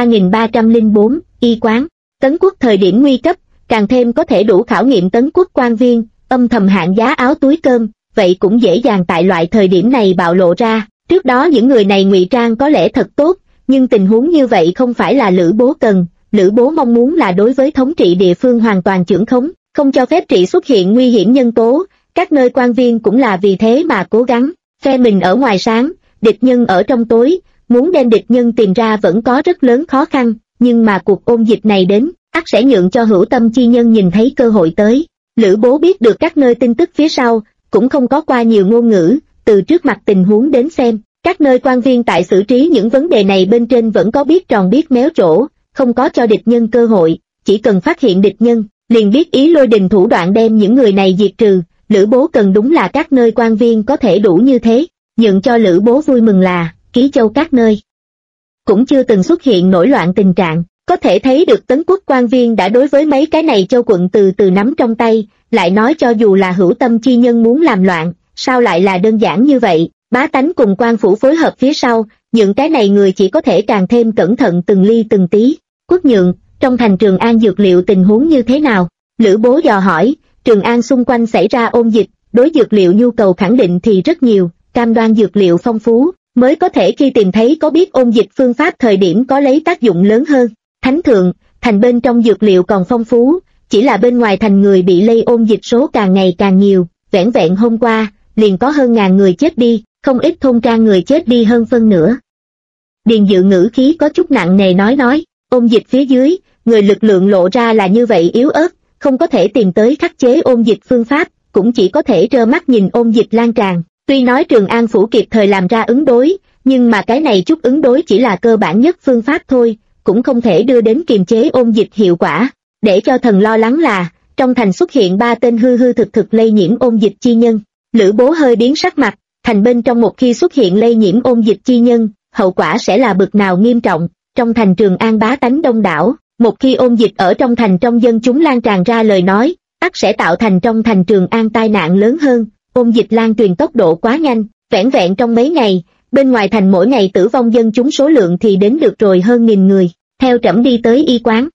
3304, Y quán. Tấn Quốc thời điểm nguy cấp, càng thêm có thể đủ khảo nghiệm Tấn Quốc quan viên, âm thầm hạn giá áo túi cơm, vậy cũng dễ dàng tại loại thời điểm này bạo lộ ra. Trước đó những người này ngụy trang có lẽ thật tốt, nhưng tình huống như vậy không phải là Lữ Bố cần. Lữ Bố mong muốn là đối với thống trị địa phương hoàn toàn chưởng khống, không cho phép trị xuất hiện nguy hiểm nhân tố. Các nơi quan viên cũng là vì thế mà cố gắng, phe mình ở ngoài sáng, địch nhân ở trong tối, muốn đem địch nhân tìm ra vẫn có rất lớn khó khăn, nhưng mà cuộc ôn dịch này đến, ắt sẽ nhượng cho hữu tâm chi nhân nhìn thấy cơ hội tới. Lữ Bố biết được các nơi tin tức phía sau, cũng không có qua nhiều ngôn ngữ, từ trước mặt tình huống đến xem, các nơi quan viên tại xử trí những vấn đề này bên trên vẫn có biết tròn biết méo chỗ, không có cho địch nhân cơ hội, chỉ cần phát hiện địch nhân, liền biết ý lôi đình thủ đoạn đem những người này diệt trừ. Lữ Bố cần đúng là các nơi quan viên có thể đủ như thế, nhượng cho Lữ Bố vui mừng là, Ký Châu các nơi cũng chưa từng xuất hiện nổi loạn tình trạng, có thể thấy được Tấn Quốc quan viên đã đối với mấy cái này châu quận từ từ nắm trong tay, lại nói cho dù là hữu tâm chi nhân muốn làm loạn, sao lại là đơn giản như vậy. Bá tánh cùng quan phủ phối hợp phía sau, những cái này người chỉ có thể càng thêm cẩn thận từng ly từng tí. Quốc nhượng, trong thành Trường An dược liệu tình huống như thế nào? Lữ Bố dò hỏi. Trường An xung quanh xảy ra ôn dịch, đối dược liệu nhu cầu khẳng định thì rất nhiều, cam đoan dược liệu phong phú, mới có thể khi tìm thấy có biết ôn dịch phương pháp thời điểm có lấy tác dụng lớn hơn. Thánh thượng, thành bên trong dược liệu còn phong phú, chỉ là bên ngoài thành người bị lây ôn dịch số càng ngày càng nhiều, vẻn vẹn hôm qua, liền có hơn 1000 người chết đi, không ít thôn trang người chết đi hơn phân nửa. Điền Dự ngữ khí có chút nặng nề nói, ôn dịch phía dưới, người lực lượng lộ ra là như vậy yếu ớt, không có thể tìm tới khắc chế ôn dịch phương pháp, cũng chỉ có thể trơ mắt nhìn ôn dịch lan tràn. Tuy nói Trường An phủ kịp thời làm ra ứng đối, nhưng mà cái này chút ứng đối chỉ là cơ bản nhất phương pháp thôi, cũng không thể đưa đến kiềm chế ôn dịch hiệu quả. Để cho thần lo lắng là, trong thành xuất hiện 3 tên hư hư thực thực lây nhiễm ôn dịch chi nhân. Lữ Bố hơi biến sắc mặt, thành bên trong một khi xuất hiện lây nhiễm ôn dịch chi nhân, hậu quả sẽ là bực nào nghiêm trọng. Trong thành Trường An bá tánh đông đảo, một khi ôn dịch ở trong thành trong dân chúng lan tràn ra lời nói, ắt sẽ tạo thành trong thành Trường An tai nạn lớn hơn. Ôn dịch lan truyền tốc độ quá nhanh, vẻn vẹn trong mấy ngày, bên ngoài thành mỗi ngày tử vong dân chúng số lượng thì đến được rồi hơn 1000 người. Theo trẫm đi tới y quán.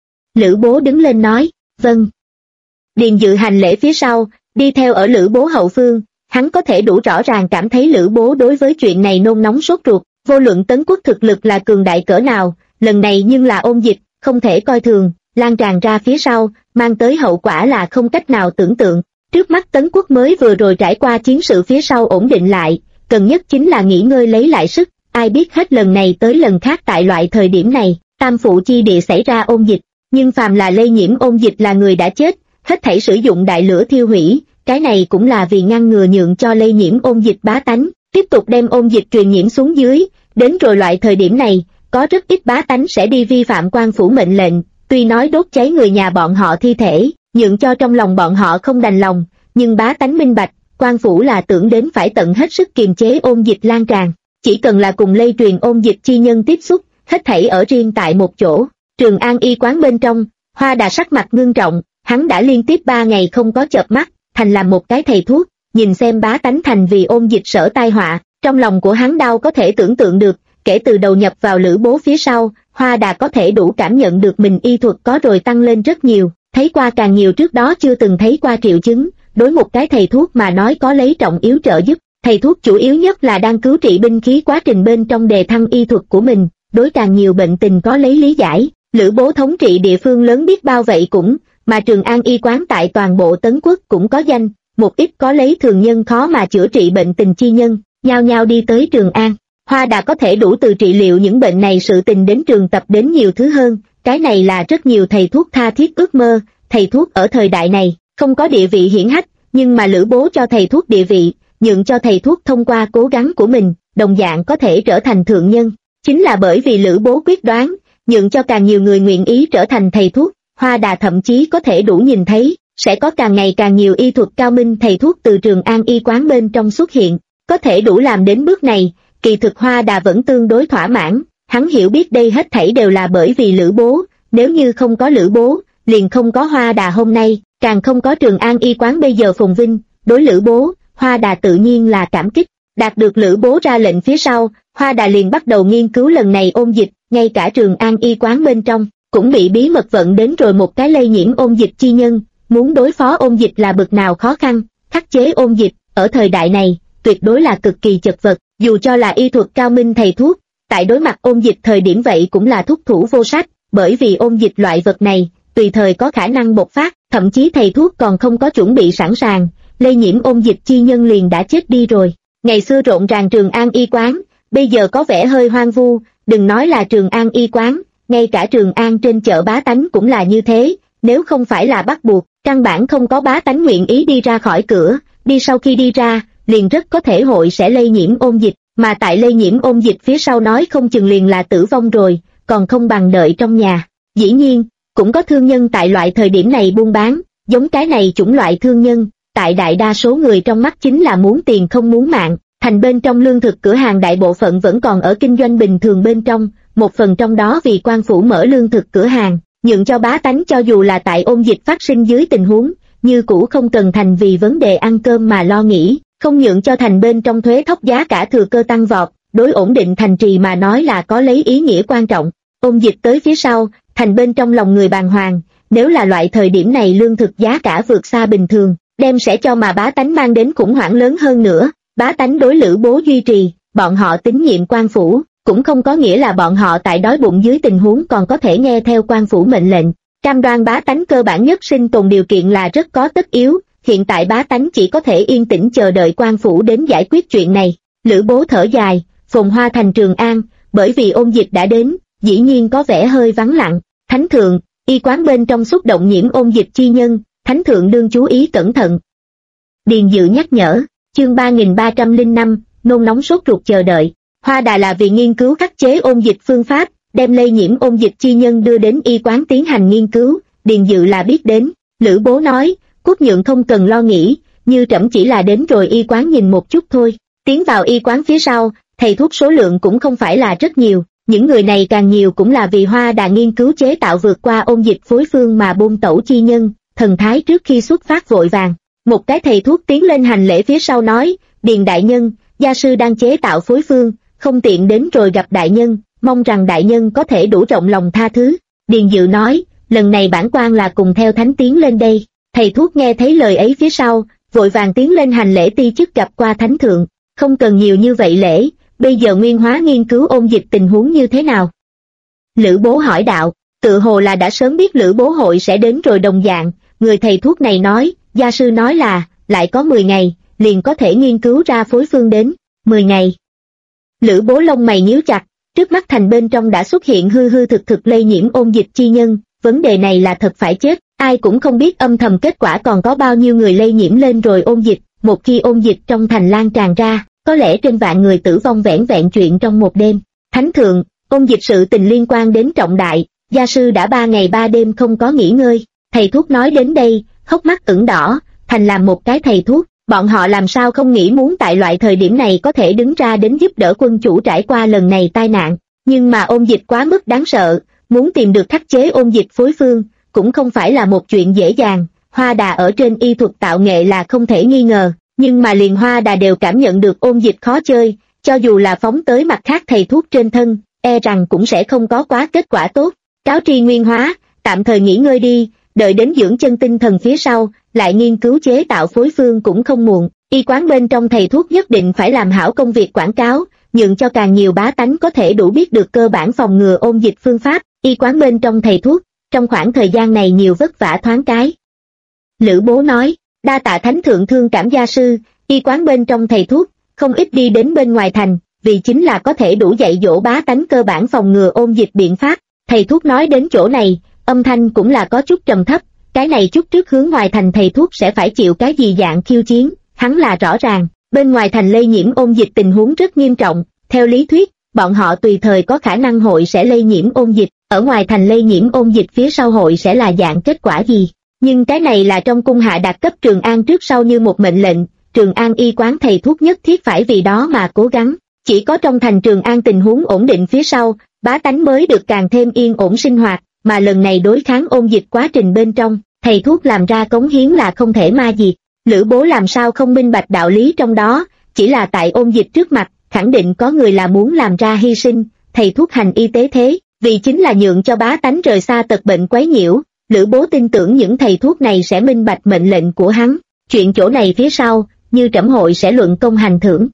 Lữ Bố đứng lên nói, vâng. Điền Dự hành lễ phía sau, đi theo ở Lữ Bố hậu phương, hắn có thể đủ rõ ràng cảm thấy Lữ Bố đối với chuyện này nôn nóng sốt ruột, vô luận Tấn Quốc thực lực là cường đại cỡ nào, lần này nhưng là ôn dịch, không thể coi thường, lan tràn ra phía sau, mang tới hậu quả là không cách nào tưởng tượng. Trước mắt Tấn Quốc mới vừa rồi trải qua chiến sự phía sau ổn định lại, cần nhất chính là nghỉ ngơi lấy lại sức, ai biết hết lần này tới lần khác tại loại thời điểm này, Tam Phụ chi địa xảy ra ôn dịch, nhưng phàm là lây nhiễm ôn dịch là người đã chết, hết thảy sử dụng đại lửa thiêu hủy, cái này cũng là vì ngăn ngừa nhượng cho lây nhiễm ôn dịch bá tánh, tiếp tục đem ôn dịch truyền nhiễm xuống dưới, đến rồi loại thời điểm này, có rất ít bá tánh sẽ đi vi phạm quan phủ mệnh lệnh, tuy nói đốt cháy người nhà bọn họ thi thể, nhượng cho trong lòng bọn họ không đành lòng, nhưng bá tánh minh bạch, quan phủ là tưởng đến phải tận hết sức kiềm chế ôn dịch lan tràn, chỉ cần là cùng lây truyền ôn dịch chi nhân tiếp xúc, hết thảy ở riêng tại một chỗ. Trường An y quán bên trong, Hoa Đà sắc mặt ngưng trọng, hắn đã liên tiếp 3 ngày không có chợp mắt, thành làm một cái thầy thuốc, nhìn xem bá tánh thành vì ôn dịch sở tai họa, Trong lòng của hắn đau có thể tưởng tượng được, kể từ đầu nhập vào Lữ Bố phía sau, Hoa Đà có thể đủ cảm nhận được mình y thuật có rồi tăng lên rất nhiều, thấy qua càng nhiều trước đó chưa từng thấy qua triệu chứng, đối một cái thầy thuốc mà nói có lấy trọng yếu trợ giúp. Thầy thuốc chủ yếu nhất là đang cứu trị binh khí quá trình bên trong đề thăng y thuật của mình, đối càng nhiều bệnh tình có lấy lý giải. Lữ Bố thống trị địa phương lớn biết bao vậy cũng, mà Trường An y quán tại toàn bộ Tấn Quốc cũng có danh, một ít có lấy thường nhân khó mà chữa trị bệnh tình chi nhân, nhao nhao đi tới Trường An. Hoa Đà có thể đủ từ trị liệu những bệnh này sự tình đến trường tập đến nhiều thứ hơn, cái này là rất nhiều thầy thuốc tha thiết ước mơ. Thầy thuốc ở thời đại này, không có địa vị hiển hách, nhưng mà Lữ Bố cho thầy thuốc địa vị, nhượng cho thầy thuốc thông qua cố gắng của mình, đồng dạng có thể trở thành thượng nhân. Chính là bởi vì Lữ Bố quyết đoán, nhượng cho càng nhiều người nguyện ý trở thành thầy thuốc, Hoa Đà thậm chí có thể đủ nhìn thấy, sẽ có càng ngày càng nhiều y thuật cao minh thầy thuốc từ Trường An y quán bên trong xuất hiện, có thể đủ làm đến bước này, kỳ thực Hoa Đà vẫn tương đối thỏa mãn, hắn hiểu biết đây hết thảy đều là bởi vì Lữ Bố, nếu như không có Lữ Bố, liền không có Hoa Đà hôm nay, càng không có Trường An y quán bây giờ phồn vinh. Đối Lữ Bố, Hoa Đà tự nhiên là cảm kích. Đạt được Lữ Bố ra lệnh phía sau, Hoa Đà liền bắt đầu nghiên cứu lần này ôn dịch, ngay cả Trường An y quán bên trong, cũng bị bí mật vận đến rồi một cái lây nhiễm ôn dịch chi nhân, muốn đối phó ôn dịch là bực nào khó khăn, khắc chế ôn dịch, ở thời đại này, tuyệt đối là cực kỳ chật vật, dù cho là y thuật cao minh thầy thuốc, tại đối mặt ôn dịch thời điểm vậy cũng là thúc thủ vô sách, bởi vì ôn dịch loại vật này, tùy thời có khả năng bộc phát, thậm chí thầy thuốc còn không có chuẩn bị sẵn sàng, lây nhiễm ôn dịch chi nhân liền đã chết đi rồi. Ngày xưa rộn ràng Trường An y quán, bây giờ có vẻ hơi hoang vu, đừng nói là Trường An y quán, ngay cả Trường An trên chợ bá tánh cũng là như thế, nếu không phải là bắt buộc, căn bản không có bá tánh nguyện ý đi ra khỏi cửa, đi sau khi đi ra, liền rất có thể hội sẽ lây nhiễm ôn dịch, mà tại lây nhiễm ôn dịch phía sau nói không chừng liền là tử vong rồi, còn không bằng đợi trong nhà. Dĩ nhiên, cũng có thương nhân tại loại thời điểm này buôn bán, giống cái này chủng loại thương nhân, tại đại đa số người trong mắt chính là muốn tiền không muốn mạng. Thành bên trong lương thực cửa hàng đại bộ phận vẫn còn ở kinh doanh bình thường bên trong, một phần trong đó vì quan phủ mở lương thực cửa hàng, nhượng cho bá tánh cho dù là tại ôn dịch phát sinh dưới tình huống, như cũ không cần thành vì vấn đề ăn cơm mà lo nghĩ, không nhượng cho thành bên trong thuế thóc giá cả thừa cơ tăng vọt, đối ổn định thành trì mà nói là có lấy ý nghĩa quan trọng. Ôn dịch tới phía sau, thành bên trong lòng người bàng hoàng, nếu là loại thời điểm này lương thực giá cả vượt xa bình thường, đem sẽ cho mà bá tánh mang đến khủng hoảng lớn hơn nữa. Bá tánh đối Lữ Bố duy trì, bọn họ tín nhiệm quan phủ, cũng không có nghĩa là bọn họ tại đói bụng dưới tình huống còn có thể nghe theo quan phủ mệnh lệnh. Cam đoan bá tánh cơ bản nhất sinh tồn điều kiện là rất có tất yếu, hiện tại bá tánh chỉ có thể yên tĩnh chờ đợi quan phủ đến giải quyết chuyện này. Lữ Bố thở dài, phồn hoa thành Trường An, bởi vì ôn dịch đã đến, dĩ nhiên có vẻ hơi vắng lặng. Thánh thượng, y quán bên trong xúc động nhiễm ôn dịch chi nhân, thánh thượng đương chú ý cẩn thận. Điền Dự nhắc nhở. Chương 3305, nôn nóng sốt ruột chờ đợi. Hoa Đà là vì nghiên cứu khắc chế ôn dịch phương pháp, đem lây nhiễm ôn dịch chi nhân đưa đến y quán tiến hành nghiên cứu, Điền Dự là biết đến. Lữ Bố nói, Quốc Nhượng không cần lo nghĩ, như trẫm chỉ là đến rồi y quán nhìn một chút thôi. Tiến vào y quán phía sau, thầy thuốc số lượng cũng không phải là rất nhiều, những người này càng nhiều cũng là vì Hoa Đà nghiên cứu chế tạo vượt qua ôn dịch phối phương mà buôn tẩu chi nhân, thần thái trước khi xuất phát vội vàng. Một cái thầy thuốc tiến lên hành lễ phía sau nói, Điền đại nhân, gia sư đang chế tạo phối phương, không tiện đến rồi gặp đại nhân, mong rằng đại nhân có thể đủ rộng lòng tha thứ. Điền Dự nói, lần này bản quan là cùng theo thánh tiến lên đây. Thầy thuốc nghe thấy lời ấy phía sau, vội vàng tiến lên hành lễ ti chức gặp qua thánh thượng, không cần nhiều như vậy lễ, bây giờ Nguyên Hóa nghiên cứu ôn dịch tình huống như thế nào? Lữ Bố hỏi đạo, tự hồ là đã sớm biết Lữ Bố hội sẽ đến rồi đồng dạng, người thầy thuốc này nói, gia sư nói là, lại có 10 ngày, liền có thể nghiên cứu ra phối phương đến, 10 ngày. Lữ Bố lông mày nhíu chặt, trước mắt thành bên trong đã xuất hiện hư hư thực thực lây nhiễm ôn dịch chi nhân, vấn đề này là thật phải chết, ai cũng không biết âm thầm kết quả còn có bao nhiêu người lây nhiễm lên rồi ôn dịch, một khi ôn dịch trong thành lan tràn ra, có lẽ trên vạn người tử vong vẻn vẹn chuyện trong một đêm. Thánh thượng, ôn dịch sự tình liên quan đến trọng đại, gia sư đã 3 ngày 3 đêm không có nghỉ ngơi. Thầy thuốc nói đến đây, hốc mắt ửng đỏ, thành làm một cái thầy thuốc, bọn họ làm sao không nghĩ muốn tại loại thời điểm này có thể đứng ra đến giúp đỡ quân chủ trải qua lần này tai nạn, nhưng mà ôn dịch quá mức đáng sợ, muốn tìm được khắc chế ôn dịch phối phương, cũng không phải là một chuyện dễ dàng. Hoa Đà ở trên y thuật tạo nghệ là không thể nghi ngờ, nhưng mà liền Hoa Đà đều cảm nhận được ôn dịch khó chơi, cho dù là phóng tới mặt khác thầy thuốc trên thân, e rằng cũng sẽ không có quá kết quả tốt. Cáo tri nguyên hóa, tạm thời nghỉ ngơi đi, đợi đến dưỡng chân tinh thần phía sau, lại nghiên cứu chế tạo phối phương cũng không muộn. Y quán bên trong thầy thuốc nhất định phải làm hảo công việc quảng cáo, nhượng cho càng nhiều bá tánh có thể đủ biết được cơ bản phòng ngừa ôn dịch phương pháp. Y quán bên trong thầy thuốc, trong khoảng thời gian này nhiều vất vả thoáng cái. Lữ Bố nói, đa tạ thánh thượng thương cảm gia sư. Y quán bên trong thầy thuốc, không ít đi đến bên ngoài thành, vì chính là có thể đủ dạy dỗ bá tánh cơ bản phòng ngừa ôn dịch biện pháp. Thầy thuốc nói đến chỗ này, âm thanh cũng là có chút trầm thấp, cái này chút trước hướng ngoài thành thầy thuốc sẽ phải chịu cái gì dạng khiêu chiến, hắn là rõ ràng. Bên ngoài thành lây nhiễm ôn dịch tình huống rất nghiêm trọng, theo lý thuyết, bọn họ tùy thời có khả năng hội sẽ lây nhiễm ôn dịch, ở ngoài thành lây nhiễm ôn dịch phía sau hội sẽ là dạng kết quả gì. Nhưng cái này là trong cung hạ đạt cấp Trường An trước sau như một mệnh lệnh, Trường An y quán thầy thuốc nhất thiết phải vì đó mà cố gắng. Chỉ có trong thành Trường An tình huống ổn định phía sau, bá tánh mới được càng thêm yên ổn sinh hoạt, mà lần này đối kháng ôn dịch quá trình bên trong, thầy thuốc làm ra cống hiến là không thể ma diệt. Lữ Bố làm sao không minh bạch đạo lý trong đó, chỉ là tại ôn dịch trước mặt, khẳng định có người là muốn làm ra hy sinh, thầy thuốc hành y tế thế, vì chính là nhượng cho bá tánh rời xa tật bệnh quấy nhiễu. Lữ Bố tin tưởng những thầy thuốc này sẽ minh bạch mệnh lệnh của hắn, chuyện chỗ này phía sau, như trẫm hội sẽ luận công hành thưởng.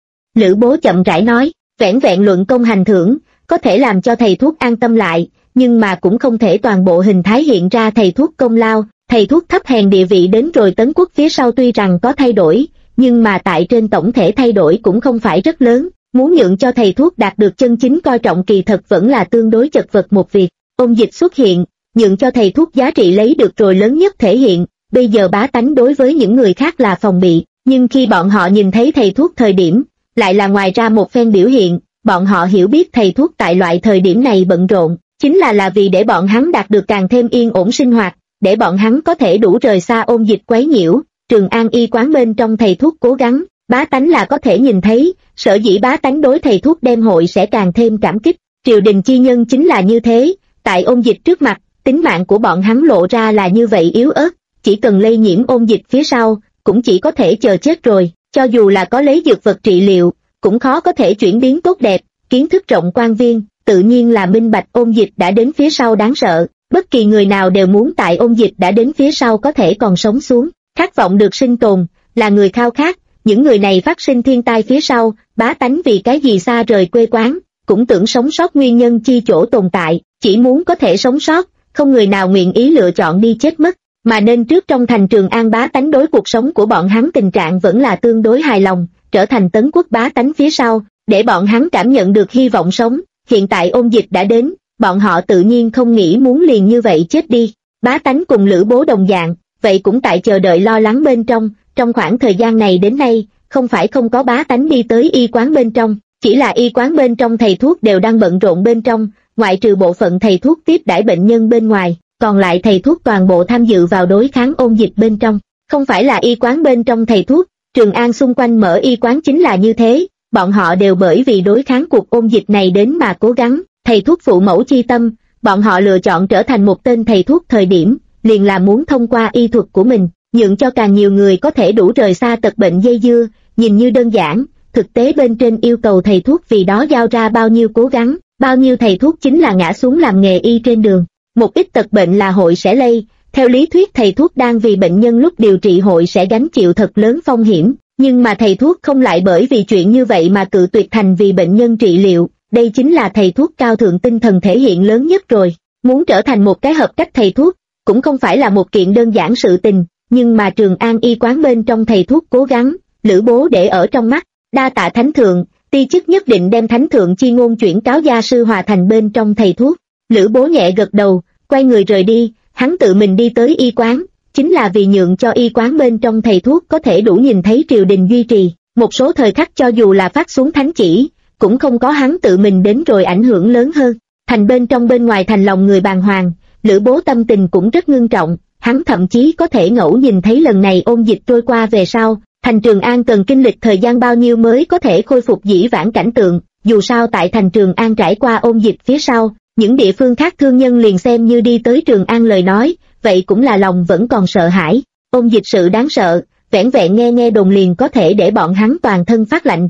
Lữ Bố chậm rãi nói, vẻn vẹn luận công hành thưởng, có thể làm cho thầy thuốc an tâm lại, nhưng mà cũng không thể toàn bộ hình thái hiện ra thầy thuốc công lao. Thầy thuốc thấp hèn địa vị đến rồi Tấn Quốc phía sau tuy rằng có thay đổi, nhưng mà tại trên tổng thể thay đổi cũng không phải rất lớn, muốn nhượng cho thầy thuốc đạt được chân chính coi trọng kỳ thật vẫn là tương đối chật vật một việc. Ôn dịch xuất hiện, nhượng cho thầy thuốc giá trị lấy được rồi lớn nhất thể hiện, bây giờ bá tánh đối với những người khác là phòng bị, nhưng khi bọn họ nhìn thấy thầy thuốc thời điểm, lại là ngoài ra một phen biểu hiện, bọn họ hiểu biết thầy thuốc tại loại thời điểm này bận rộn, chính là vì để bọn hắn đạt được càng thêm yên ổn sinh hoạt, để bọn hắn có thể đủ rời xa ôn dịch quấy nhiễu. Trường An y quán bên trong thầy thuốc cố gắng, bá tánh là có thể nhìn thấy, sở dĩ bá tánh đối thầy thuốc đem hội sẽ càng thêm cảm kích. Triều đình chi nhân chính là như thế, tại ôn dịch trước mặt, tính mạng của bọn hắn lộ ra là như vậy yếu ớt, chỉ cần lây nhiễm ôn dịch phía sau, cũng chỉ có thể chờ chết rồi, cho dù là có lấy dược vật trị liệu, cũng khó có thể chuyển biến tốt đẹp. Kiến thức rộng quan viên, tự nhiên là minh bạch ôn dịch đã đến phía sau đáng sợ, bất kỳ người nào đều muốn tại ôn dịch đã đến phía sau có thể còn sống xuống, khát vọng được sinh tồn, là người khao khát. Những người này phát sinh thiên tai phía sau, bá tánh vì cái gì xa rời quê quán, cũng tưởng sống sót nguyên nhân chi chỗ tồn tại, chỉ muốn có thể sống sót, không người nào nguyện ý lựa chọn đi chết mất, mà nên trước trong thành Trường An bá tánh đối cuộc sống của bọn hắn tình trạng vẫn là tương đối hài lòng, trở thành Tấn Quốc bá tánh phía sau, để bọn hắn cảm nhận được hy vọng sống. Hiện tại ôn dịch đã đến, bọn họ tự nhiên không nghĩ muốn liền như vậy chết đi. Bá tánh cùng Lữ Bố đồng dạng, vậy cũng tại chờ đợi lo lắng bên trong khoảng thời gian này đến nay, không phải không có bá tánh đi tới y quán bên trong, chỉ là y quán bên trong thầy thuốc đều đang bận rộn bên trong, ngoại trừ bộ phận thầy thuốc tiếp đãi bệnh nhân bên ngoài, còn lại thầy thuốc toàn bộ tham dự vào đối kháng ôn dịch bên trong. Không phải là y quán bên trong thầy thuốc, Trường An xung quanh mở y quán chính là như thế, bọn họ đều bởi vì đối kháng cuộc ôn dịch này đến mà cố gắng. Thầy thuốc phụ mẫu chi tâm, bọn họ lựa chọn trở thành một tên thầy thuốc thời điểm, liền là muốn thông qua y thuật của mình, nhượng cho càng nhiều người có thể đủ rời xa tật bệnh dây dưa. Nhìn như đơn giản, thực tế bên trên yêu cầu thầy thuốc vì đó giao ra bao nhiêu cố gắng, bao nhiêu thầy thuốc chính là ngã xuống làm nghề y trên đường. Một ít tật bệnh là hội sẽ lây, theo lý thuyết thầy thuốc đang vì bệnh nhân lúc điều trị hội sẽ gánh chịu thật lớn phong hiểm, nhưng mà thầy thuốc không lại bởi vì chuyện như vậy mà cự tuyệt thành vì bệnh nhân trị liệu. Đây chính là thầy thuốc cao thượng tinh thần thể hiện lớn nhất rồi. Muốn trở thành một cái hợp cách thầy thuốc, cũng không phải là một kiện đơn giản sự tình, nhưng mà Trường An y quán bên trong thầy thuốc cố gắng, Lữ Bố để ở trong mắt, đa tạ thánh thượng, ti chức nhất định đem thánh thượng chi ngôn chuyển cáo gia sư hòa thành bên trong thầy thuốc. Lữ Bố nhẹ gật đầu, quay người rời đi, hắn tự mình đi tới y quán, chính là vì nhượng cho y quán bên trong thầy thuốc có thể đủ nhìn thấy triều đình duy trì, một số thời khắc cho dù là phát xuống thánh chỉ, cũng không có hắn tự mình đến rồi ảnh hưởng lớn hơn. Thành bên trong bên ngoài thành lòng người bàng hoàng, Lữ Bố tâm tình cũng rất ngưng trọng, hắn thậm chí có thể ngẫu nhìn thấy lần này ôn dịch trôi qua về sau, thành Trường An cần kinh lịch thời gian bao nhiêu mới có thể khôi phục dĩ vãng cảnh tượng. Dù sao tại thành Trường An trải qua ôn dịch phía sau, những địa phương khác thương nhân liền xem như đi tới Trường An lời nói, vậy cũng là lòng vẫn còn sợ hãi. Ôn dịch sự đáng sợ, vẻn vẹn nghe đồn liền có thể để bọn hắn toàn thân phát lạnh rồi.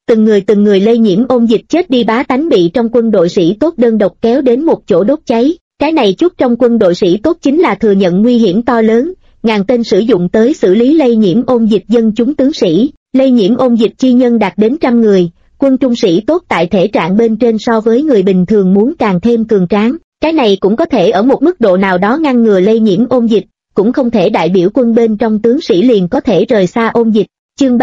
từng người lây nhiễm ôn dịch chết đi, bá tánh bị trong quân đội sĩ tốt đơn độc kéo đến một chỗ đốt cháy. Cái này chút trong quân đội sĩ tốt chính là thừa nhận nguy hiểm to lớn, ngàn tên sử dụng tới xử lý lây nhiễm ôn dịch dân chúng tướng sĩ, lây nhiễm ôn dịch chi nhân đạt đến 100 người, quân trung sĩ tốt tại thể trạng bên trên so với người bình thường muốn càng thêm cường tráng. Cái này cũng có thể ở một mức độ nào đó ngăn ngừa lây nhiễm ôn dịch, cũng không thể đại biểu quân bên trong tướng sĩ liền có thể rời xa ôn dịch. Chương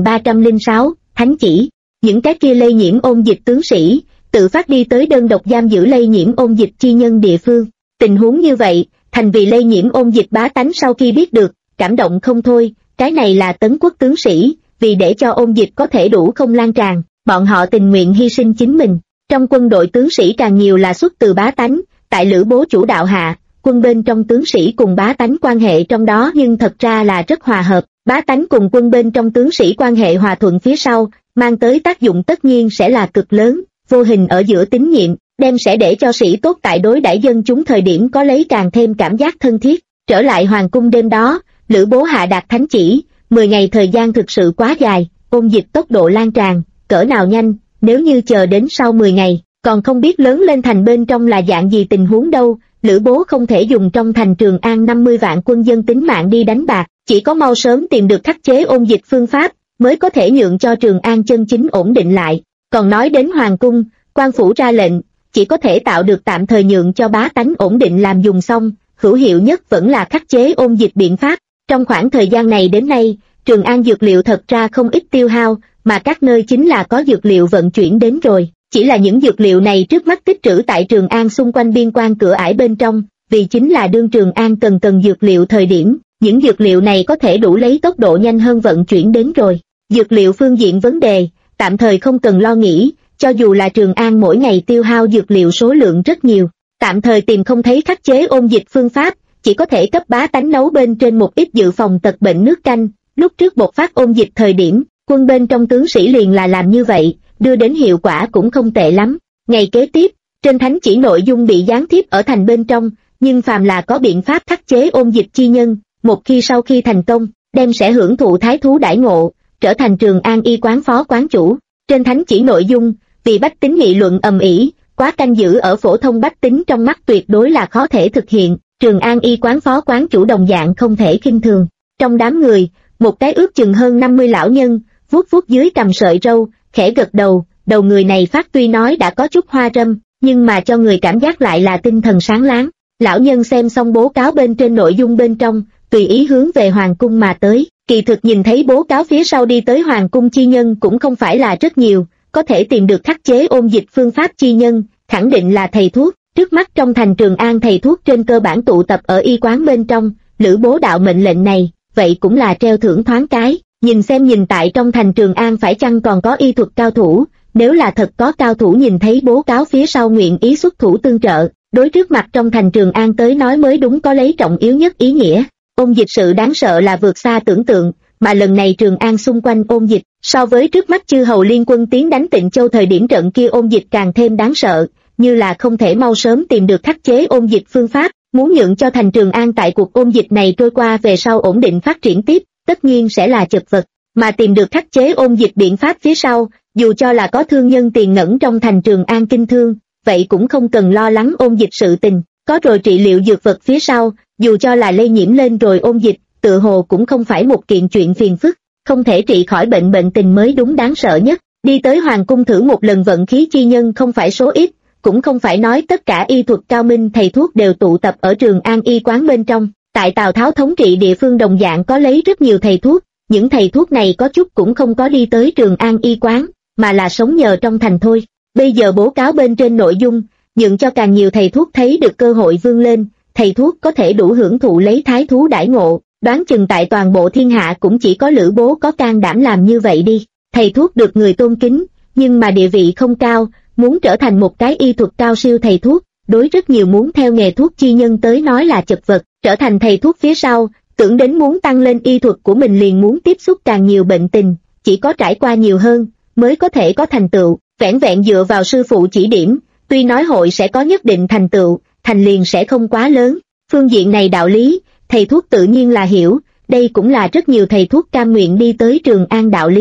3306, Thánh chỉ. Những cái kia lây nhiễm ôn dịch tướng sĩ, tự phát đi tới đơn độc giam giữ lây nhiễm ôn dịch chi nhân địa phương. Tình huống như vậy, thành vì lây nhiễm ôn dịch bá tánh sau khi biết được, cảm động không thôi, cái này là Tấn quốc tướng sĩ, vì để cho ôn dịch có thể đủ không lan tràn, bọn họ tình nguyện hy sinh chính mình. Trong quân đội tướng sĩ càng nhiều là xuất từ bá tánh, tại Lữ Bố chủ đạo hạ, quân bên trong tướng sĩ cùng bá tánh quan hệ trong đó nhưng thật ra là rất hòa hợp, bá tánh cùng quân bên trong tướng sĩ quan hệ hòa thuận phía sau, mang tới tác dụng tất nhiên sẽ là cực lớn, vô hình ở giữa tín nhiệm, đem sẽ để cho sĩ tốt tại đối đãi dân chúng thời điểm có lấy càng thêm cảm giác thân thiết. Trở lại hoàng cung đêm đó, Lữ Bố hạ đạt thánh chỉ, 10 ngày thời gian thực sự quá dài, ôn dịch tốc độ lan tràn, cỡ nào nhanh, nếu như chờ đến sau 10 ngày, còn không biết lớn lên thành bên trong là dạng gì tình huống đâu. Lữ Bố không thể dùng trong thành Trường An 50 vạn quân dân tính mạng đi đánh bạc, chỉ có mau sớm tìm được khắc chế ôn dịch phương pháp, mới có thể nhượng cho Trường An chân chính ổn định lại. Còn nói đến hoàng cung, quan phủ ra lệnh, chỉ có thể tạo được tạm thời nhượng cho bá tánh ổn định làm dùng xong, hữu hiệu nhất vẫn là khắc chế ôn dịch biện pháp. Trong khoảng thời gian này đến nay, Trường An dược liệu thật ra không ít tiêu hao, mà các nơi chính là có dược liệu vận chuyển đến rồi. Chỉ là những dược liệu này trước mắt tích trữ tại Trường An xung quanh biên quan cửa ải bên trong, vì chính là đương Trường An cần dược liệu thời điểm, những dược liệu này có thể đủ lấy tốc độ nhanh hơn vận chuyển đến rồi. Dược liệu phương diện vấn đề, tạm thời không cần lo nghĩ, cho dù là Trường An mỗi ngày tiêu hao dược liệu số lượng rất nhiều, tạm thời tìm không thấy khắc chế ôn dịch phương pháp, chỉ có thể cấp bá tánh nấu bên trên một ít dự phòng tật bệnh nước canh. Lúc trước bộc phát ôn dịch thời điểm, quân bên trong tướng sĩ liền là làm như vậy, đưa đến hiệu quả cũng không tệ lắm. Ngày kế tiếp, trên thánh chỉ nội dung bị gián tiếp ở thành bên trong, nhưng phàm là có biện pháp khắc chế ôn dịch chi nhân, một khi sau khi thành công, đem sẽ hưởng thụ thái thú đãi ngộ, trở thành Trường An y quán phó quán chủ. Trên thánh chỉ nội dung, vì bách tính nghị luận ầm ĩ, quá canh giữ ở phổ thông bách tính trong mắt tuyệt đối là khó thể thực hiện, Trường An y quán phó quán chủ đồng dạng không thể khinh thường. Trong đám người, một cái ước chừng hơn 50 lão nhân, vuốt vuốt dưới cằm sợi râu, khẽ gật đầu, đầu người này phát tuy nói đã có chút hoa râm, nhưng mà cho người cảm giác lại là tinh thần sáng láng. Lão nhân xem xong bố cáo bên trên nội dung bên trong, tùy ý hướng về hoàng cung mà tới. Kỳ thực nhìn thấy bố cáo phía sau đi tới hoàng cung chi nhân cũng không phải là rất nhiều, có thể tìm được khắc chế ôn dịch phương pháp chi nhân, khẳng định là thầy thuốc. Trước mắt trong thành Trường An thầy thuốc trên cơ bản tụ tập ở y quán bên trong, Lữ Bố đạo mệnh lệnh này, vậy cũng là treo thưởng thoáng cái. Nhìn xem nhìn tại trong thành Trường An phải chăng còn có y thuật cao thủ, nếu là thật có cao thủ nhìn thấy bố cáo phía sau nguyện ý xuất thủ tương trợ, đối trước mặt trong thành Trường An tới nói mới đúng có lấy trọng yếu nhất ý nghĩa. Ôn dịch sự đáng sợ là vượt xa tưởng tượng, mà lần này Trường An xung quanh ôn dịch, so với trước mắt chư hầu liên quân tiến đánh Tịnh Châu thời điểm trận kia ôn dịch càng thêm đáng sợ, như là không thể mau sớm tìm được khắc chế ôn dịch phương pháp, muốn nhượng cho thành Trường An tại cuộc ôn dịch này trôi qua về sau ổn định phát triển tiếp, tất nhiên sẽ là chật vật, mà tìm được khắc chế ôn dịch biện pháp phía sau, dù cho là có thương nhân tiền ngẩn trong thành Trường An kinh thương, vậy cũng không cần lo lắng ôn dịch sự tình, có rồi trị liệu dược vật phía sau, dù cho là lây nhiễm lên rồi ôn dịch, tự hồ cũng không phải một kiện chuyện phiền phức, không thể trị khỏi bệnh tình mới đúng đáng sợ nhất. Đi tới hoàng cung thử một lần vận khí chi nhân không phải số ít, cũng không phải nói tất cả y thuật cao minh thầy thuốc đều tụ tập ở Trường An y quán bên trong. Tại Tào Tháo thống trị địa phương đồng dạng có lấy rất nhiều thầy thuốc, những thầy thuốc này có chút cũng không có đi tới Trường An y quán, mà là sống nhờ trong thành thôi. Bây giờ bố cáo bên trên nội dung, nhượng cho càng nhiều thầy thuốc thấy được cơ hội vươn lên, thầy thuốc có thể đủ hưởng thụ lấy thái thú đãi ngộ, đoán chừng tại toàn bộ thiên hạ cũng chỉ có Lữ Bố có can đảm làm như vậy đi. Thầy thuốc được người tôn kính, nhưng mà địa vị không cao, muốn trở thành một cái y thuật cao siêu thầy thuốc, đối rất nhiều muốn theo nghề thuốc chi nhân tới nói là chật vật, trở thành thầy thuốc phía sau, tưởng đến muốn tăng lên y thuật của mình liền muốn tiếp xúc càng nhiều bệnh tình, chỉ có trải qua nhiều hơn, mới có thể có thành tựu, vẻn vẹn dựa vào sư phụ chỉ điểm, tuy nói hội sẽ có nhất định thành tựu, thành liền sẽ không quá lớn, phương diện này đạo lý, thầy thuốc tự nhiên là hiểu, đây cũng là rất nhiều thầy thuốc cam nguyện đi tới Trường An đạo lý.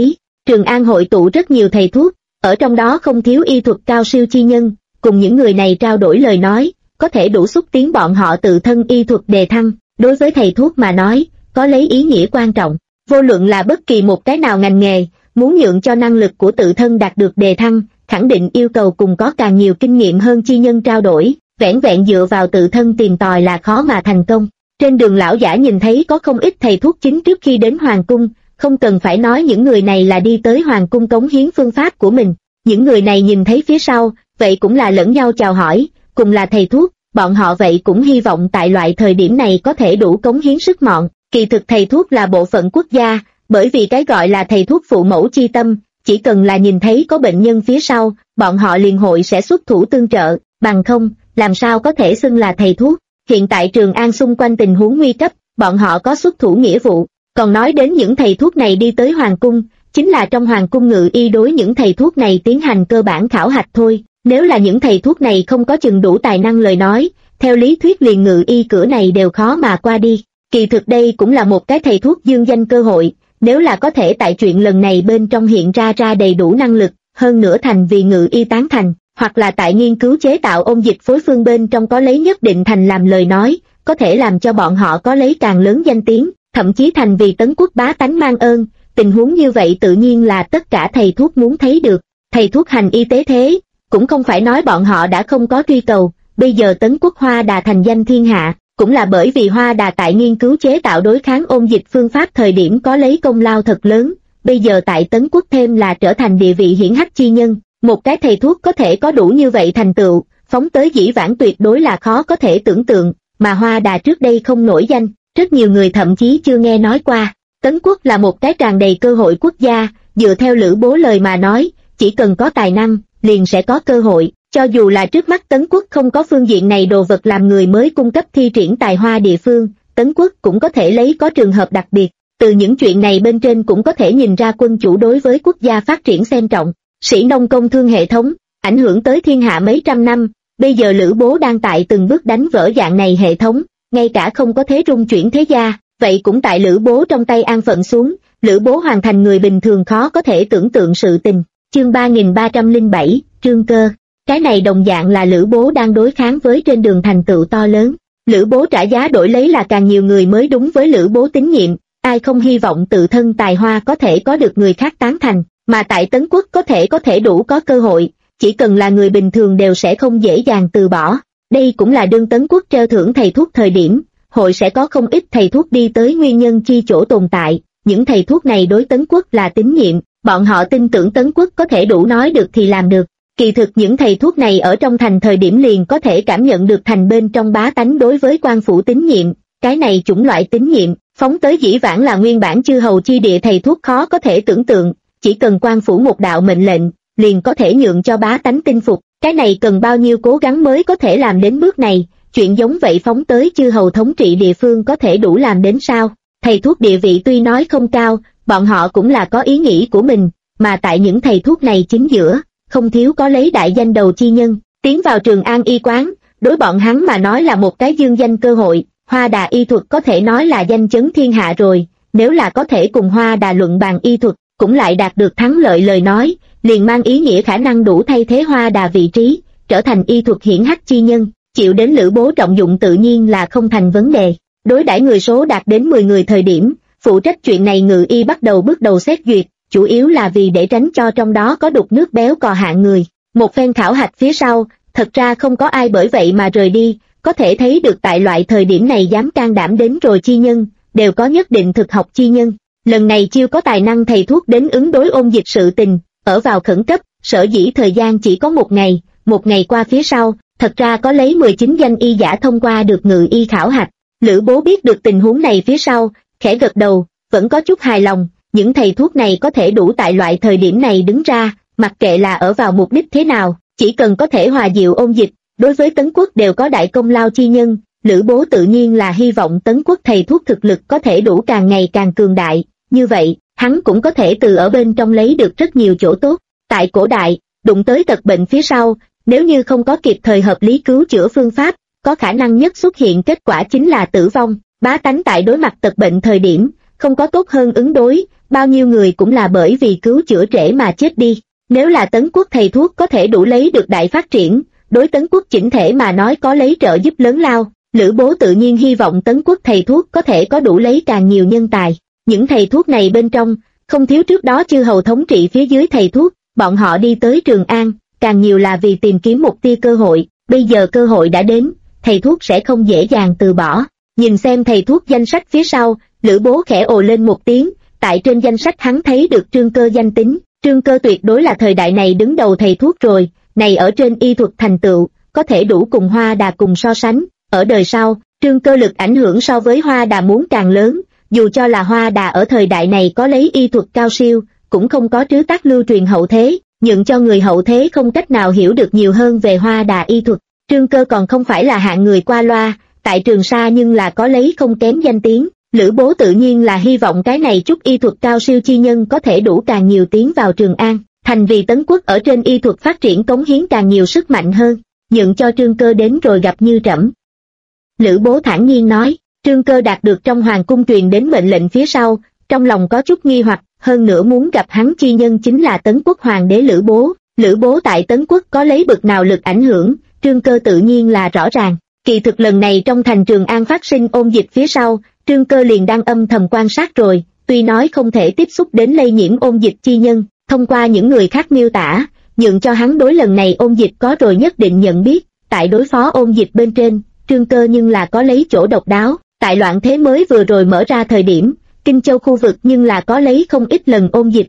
Trường An hội tụ rất nhiều thầy thuốc, ở trong đó không thiếu y thuật cao siêu chi nhân, cùng những người này trao đổi lời nói, có thể đủ xúc tiến bọn họ tự thân y thuật đề thăng. Đối với thầy thuốc mà nói, có lấy ý nghĩa quan trọng. Vô luận là bất kỳ một cái nào ngành nghề, muốn nhượng cho năng lực của tự thân đạt được đề thăng, khẳng định yêu cầu cùng có càng nhiều kinh nghiệm hơn chi nhân trao đổi, vẻn vẹn dựa vào tự thân tìm tòi là khó mà thành công. Trên đường lão giả nhìn thấy có không ít thầy thuốc chính trước khi đến hoàng cung, không cần phải nói những người này là đi tới hoàng cung cống hiến phương pháp của mình. Những người này nhìn thấy phía sau, vậy cũng là lẫn nhau chào hỏi, cùng là thầy thuốc, bọn họ vậy cũng hy vọng tại loại thời điểm này có thể đủ cống hiến sức mọn. Kỳ thực thầy thuốc là bộ phận quốc gia, bởi vì cái gọi là thầy thuốc phụ mẫu chi tâm, chỉ cần là nhìn thấy có bệnh nhân phía sau, bọn họ liền hội sẽ xuất thủ tương trợ, bằng không, làm sao có thể xưng là thầy thuốc. Hiện tại Trường An xung quanh tình huống nguy cấp, bọn họ có xuất thủ nghĩa vụ. Còn nói đến những thầy thuốc này đi tới hoàng cung, chính là trong hoàng cung ngự y đối những thầy thuốc này tiến hành cơ bản khảo hạch thôi. Nếu là những thầy thuốc này không có chừng đủ tài năng lời nói, theo lý thuyết liền ngự y cửa này đều khó mà qua đi. Kỳ thực đây cũng là một cái thầy thuốc dương danh cơ hội, nếu là có thể tại chuyện lần này bên trong hiện ra đầy đủ năng lực, hơn nữa thành vì ngự y tán thành, hoặc là tại nghiên cứu chế tạo ôn dịch phối phương bên trong có lấy nhất định thành làm lời nói, có thể làm cho bọn họ có lấy càng lớn danh tiếng, thậm chí thành vì Tấn quốc bá tánh mang ơn. Tình huống như vậy tự nhiên là tất cả thầy thuốc muốn thấy được. Thầy thuốc hành y tế thế, cũng không phải nói bọn họ đã không có truy cầu, bây giờ Tấn quốc Hoa Đà thành danh thiên hạ, cũng là bởi vì Hoa Đà tại nghiên cứu chế tạo đối kháng ôn dịch phương pháp thời điểm có lấy công lao thật lớn, bây giờ tại Tấn quốc thêm là trở thành địa vị hiển hách chi nhân. Một cái thầy thuốc có thể có đủ như vậy thành tựu, phóng tới dĩ vãng tuyệt đối là khó có thể tưởng tượng, mà Hoa Đà trước đây không nổi danh, rất nhiều người thậm chí chưa nghe nói qua. Tấn quốc là một cái tràn đầy cơ hội quốc gia, dựa theo Lữ Bố lời mà nói, chỉ cần có tài năng, liền sẽ có cơ hội, cho dù là trước mắt Tấn quốc không có phương diện này đồ vật làm người mới cung cấp thi triển tài hoa địa phương, Tấn quốc cũng có thể lấy có trường hợp đặc biệt. Từ những chuyện này bên trên cũng có thể nhìn ra quân chủ đối với quốc gia phát triển xem trọng. Sĩ nông công thương hệ thống, ảnh hưởng tới thiên hạ mấy trăm năm, bây giờ Lữ Bố đang tại từng bước đánh vỡ dạng này hệ thống, ngay cả không có thế rung chuyển thế gia, vậy cũng tại Lữ Bố trong tay an phận xuống, Lữ Bố hoàn thành người bình thường khó có thể tưởng tượng sự tình. Chương 3307, Trương Cơ. Cái này đồng dạng là Lữ Bố đang đối kháng với trên đường thành tựu to lớn. Lữ Bố trả giá đổi lấy là càng nhiều người mới đúng với Lữ Bố tín nhiệm, ai không hy vọng tự thân tài hoa có thể có được người khác tán thành, mà tại Tấn quốc có thể đủ có cơ hội, chỉ cần là người bình thường đều sẽ không dễ dàng từ bỏ. Đây cũng là đương Tấn quốc treo thưởng thầy thuốc thời điểm, hội sẽ có không ít thầy thuốc đi tới nguyên nhân chi chỗ tồn tại. Những thầy thuốc này đối Tấn quốc là tín nhiệm, bọn họ tin tưởng Tấn quốc có thể đủ nói được thì làm được. Kỳ thực những thầy thuốc này ở trong thành thời điểm liền có thể cảm nhận được thành bên trong bá tánh đối với quan phủ tín nhiệm, cái này chủng loại tín nhiệm, phóng tới dĩ vãng là nguyên bản chư hầu chi địa thầy thuốc khó có thể tưởng tượng, chỉ cần quan phủ một đạo mệnh lệnh, liền có thể nhượng cho bá tánh tin phục, cái này cần bao nhiêu cố gắng mới có thể làm đến bước này, chuyện giống vậy phóng tới chư hầu thống trị địa phương có thể đủ làm đến sao? Thầy thuốc địa vị tuy nói không cao, bọn họ cũng là có ý nghĩ của mình, mà tại những thầy thuốc này chính giữa, không thiếu có lấy đại danh đầu chi nhân, tiến vào Trường An y quán, đối bọn hắn mà nói là một cái dương danh cơ hội. Hoa Đà y thuật có thể nói là danh chấn thiên hạ rồi, nếu là có thể cùng Hoa Đà luận bàn y thuật, cũng lại đạt được thắng lợi lời nói, liền mang ý nghĩa khả năng đủ thay thế Hoa Đà vị trí, trở thành y thuật hiển hách chi nhân, chịu đến Lữ Bố trọng dụng tự nhiên là không thành vấn đề. Đối đãi người số đạt đến 10 người thời điểm, phụ trách chuyện này ngự y bắt đầu bước đầu xét duyệt, chủ yếu là vì để tránh cho trong đó có đục nước béo cò hạng người. Một phen khảo hạch phía sau, thật ra không có ai bởi vậy mà rời đi, có thể thấy được tại loại thời điểm này dám can đảm đến rồi chi nhân, đều có nhất định thực học chi nhân. Lần này chiêu có tài năng thầy thuốc đến ứng đối ôn dịch sự tình, ở vào khẩn cấp, sở dĩ thời gian chỉ có một ngày qua phía sau, thật ra có lấy 19 danh y giả thông qua được ngự y khảo hạch. Lữ Bố biết được tình huống này phía sau, khẽ gật đầu, vẫn có chút hài lòng, những thầy thuốc này có thể đủ tại loại thời điểm này đứng ra, mặc kệ là ở vào mục đích thế nào, chỉ cần có thể hòa dịu ôn dịch, đối với Tấn quốc đều có đại công lao chi nhân. Lữ Bố tự nhiên là hy vọng Tấn quốc thầy thuốc thực lực có thể đủ càng ngày càng cường đại, như vậy, hắn cũng có thể từ ở bên trong lấy được rất nhiều chỗ tốt. Tại cổ đại, đụng tới tật bệnh phía sau, nếu như không có kịp thời hợp lý cứu chữa phương pháp, có khả năng nhất xuất hiện kết quả chính là tử vong. Bá tánh tại đối mặt tật bệnh thời điểm, không có tốt hơn ứng đối, bao nhiêu người cũng là bởi vì cứu chữa trễ mà chết đi. Nếu là Tấn quốc thầy thuốc có thể đủ lấy được đại phát triển, đối Tấn quốc chỉnh thể mà nói có lấy trợ giúp lớn lao, Lữ Bố tự nhiên hy vọng Tấn quốc thầy thuốc có thể có đủ lấy càng nhiều nhân tài. Những thầy thuốc này bên trong, không thiếu trước đó chư hầu thống trị phía dưới thầy thuốc, bọn họ đi tới Trường An, càng nhiều là vì tìm kiếm một tia cơ hội, bây giờ cơ hội đã đến, thầy thuốc sẽ không dễ dàng từ bỏ. Nhìn xem thầy thuốc danh sách phía sau, Lữ Bố khẽ ồ lên một tiếng, tại trên danh sách hắn thấy được Trương Cơ danh tính, Trương Cơ tuyệt đối là thời đại này đứng đầu thầy thuốc rồi, này ở trên y thuật thành tựu, có thể đủ cùng Hoa Đà cùng so sánh, ở đời sau, Trương Cơ lực ảnh hưởng so với Hoa Đà muốn càng lớn, dù cho là Hoa Đà ở thời đại này có lấy y thuật cao siêu, cũng không có trứ tác lưu truyền hậu thế, nhượng cho người hậu thế không cách nào hiểu được nhiều hơn về Hoa Đà y thuật. Trương Cơ còn không phải là hạng người qua loa, tại Trường Sa nhưng là có lấy không kém danh tiếng, Lữ Bố tự nhiên là hy vọng cái này chút y thuật cao siêu chi nhân có thể đủ càng nhiều tiến vào Trường An, thành vì Tấn quốc ở trên y thuật phát triển cống hiến càng nhiều sức mạnh hơn, nhượng cho Trương Cơ đến rồi gặp như trẫm. Lữ Bố thản nhiên nói. Trương Cơ đạt được trong hoàng cung truyền đến mệnh lệnh phía sau, trong lòng có chút nghi hoặc, hơn nữa muốn gặp hắn chi nhân chính là Tấn quốc hoàng đế Lữ Bố. Lữ Bố tại Tấn quốc có lấy bực nào lực ảnh hưởng, Trương Cơ tự nhiên là rõ ràng. Kỳ thực lần này trong thành Trường An phát sinh ôn dịch phía sau, Trương Cơ liền đang âm thầm quan sát rồi, tuy nói không thể tiếp xúc đến lây nhiễm ôn dịch chi nhân, thông qua những người khác miêu tả, nhượng cho hắn đối lần này ôn dịch có rồi nhất định nhận biết, tại đối phó ôn dịch bên trên, Trương Cơ nhưng là có lấy chỗ độc đáo. Tại loạn thế mới vừa rồi mở ra thời điểm, Kinh Châu khu vực nhưng là có lấy không ít lần ôn dịch,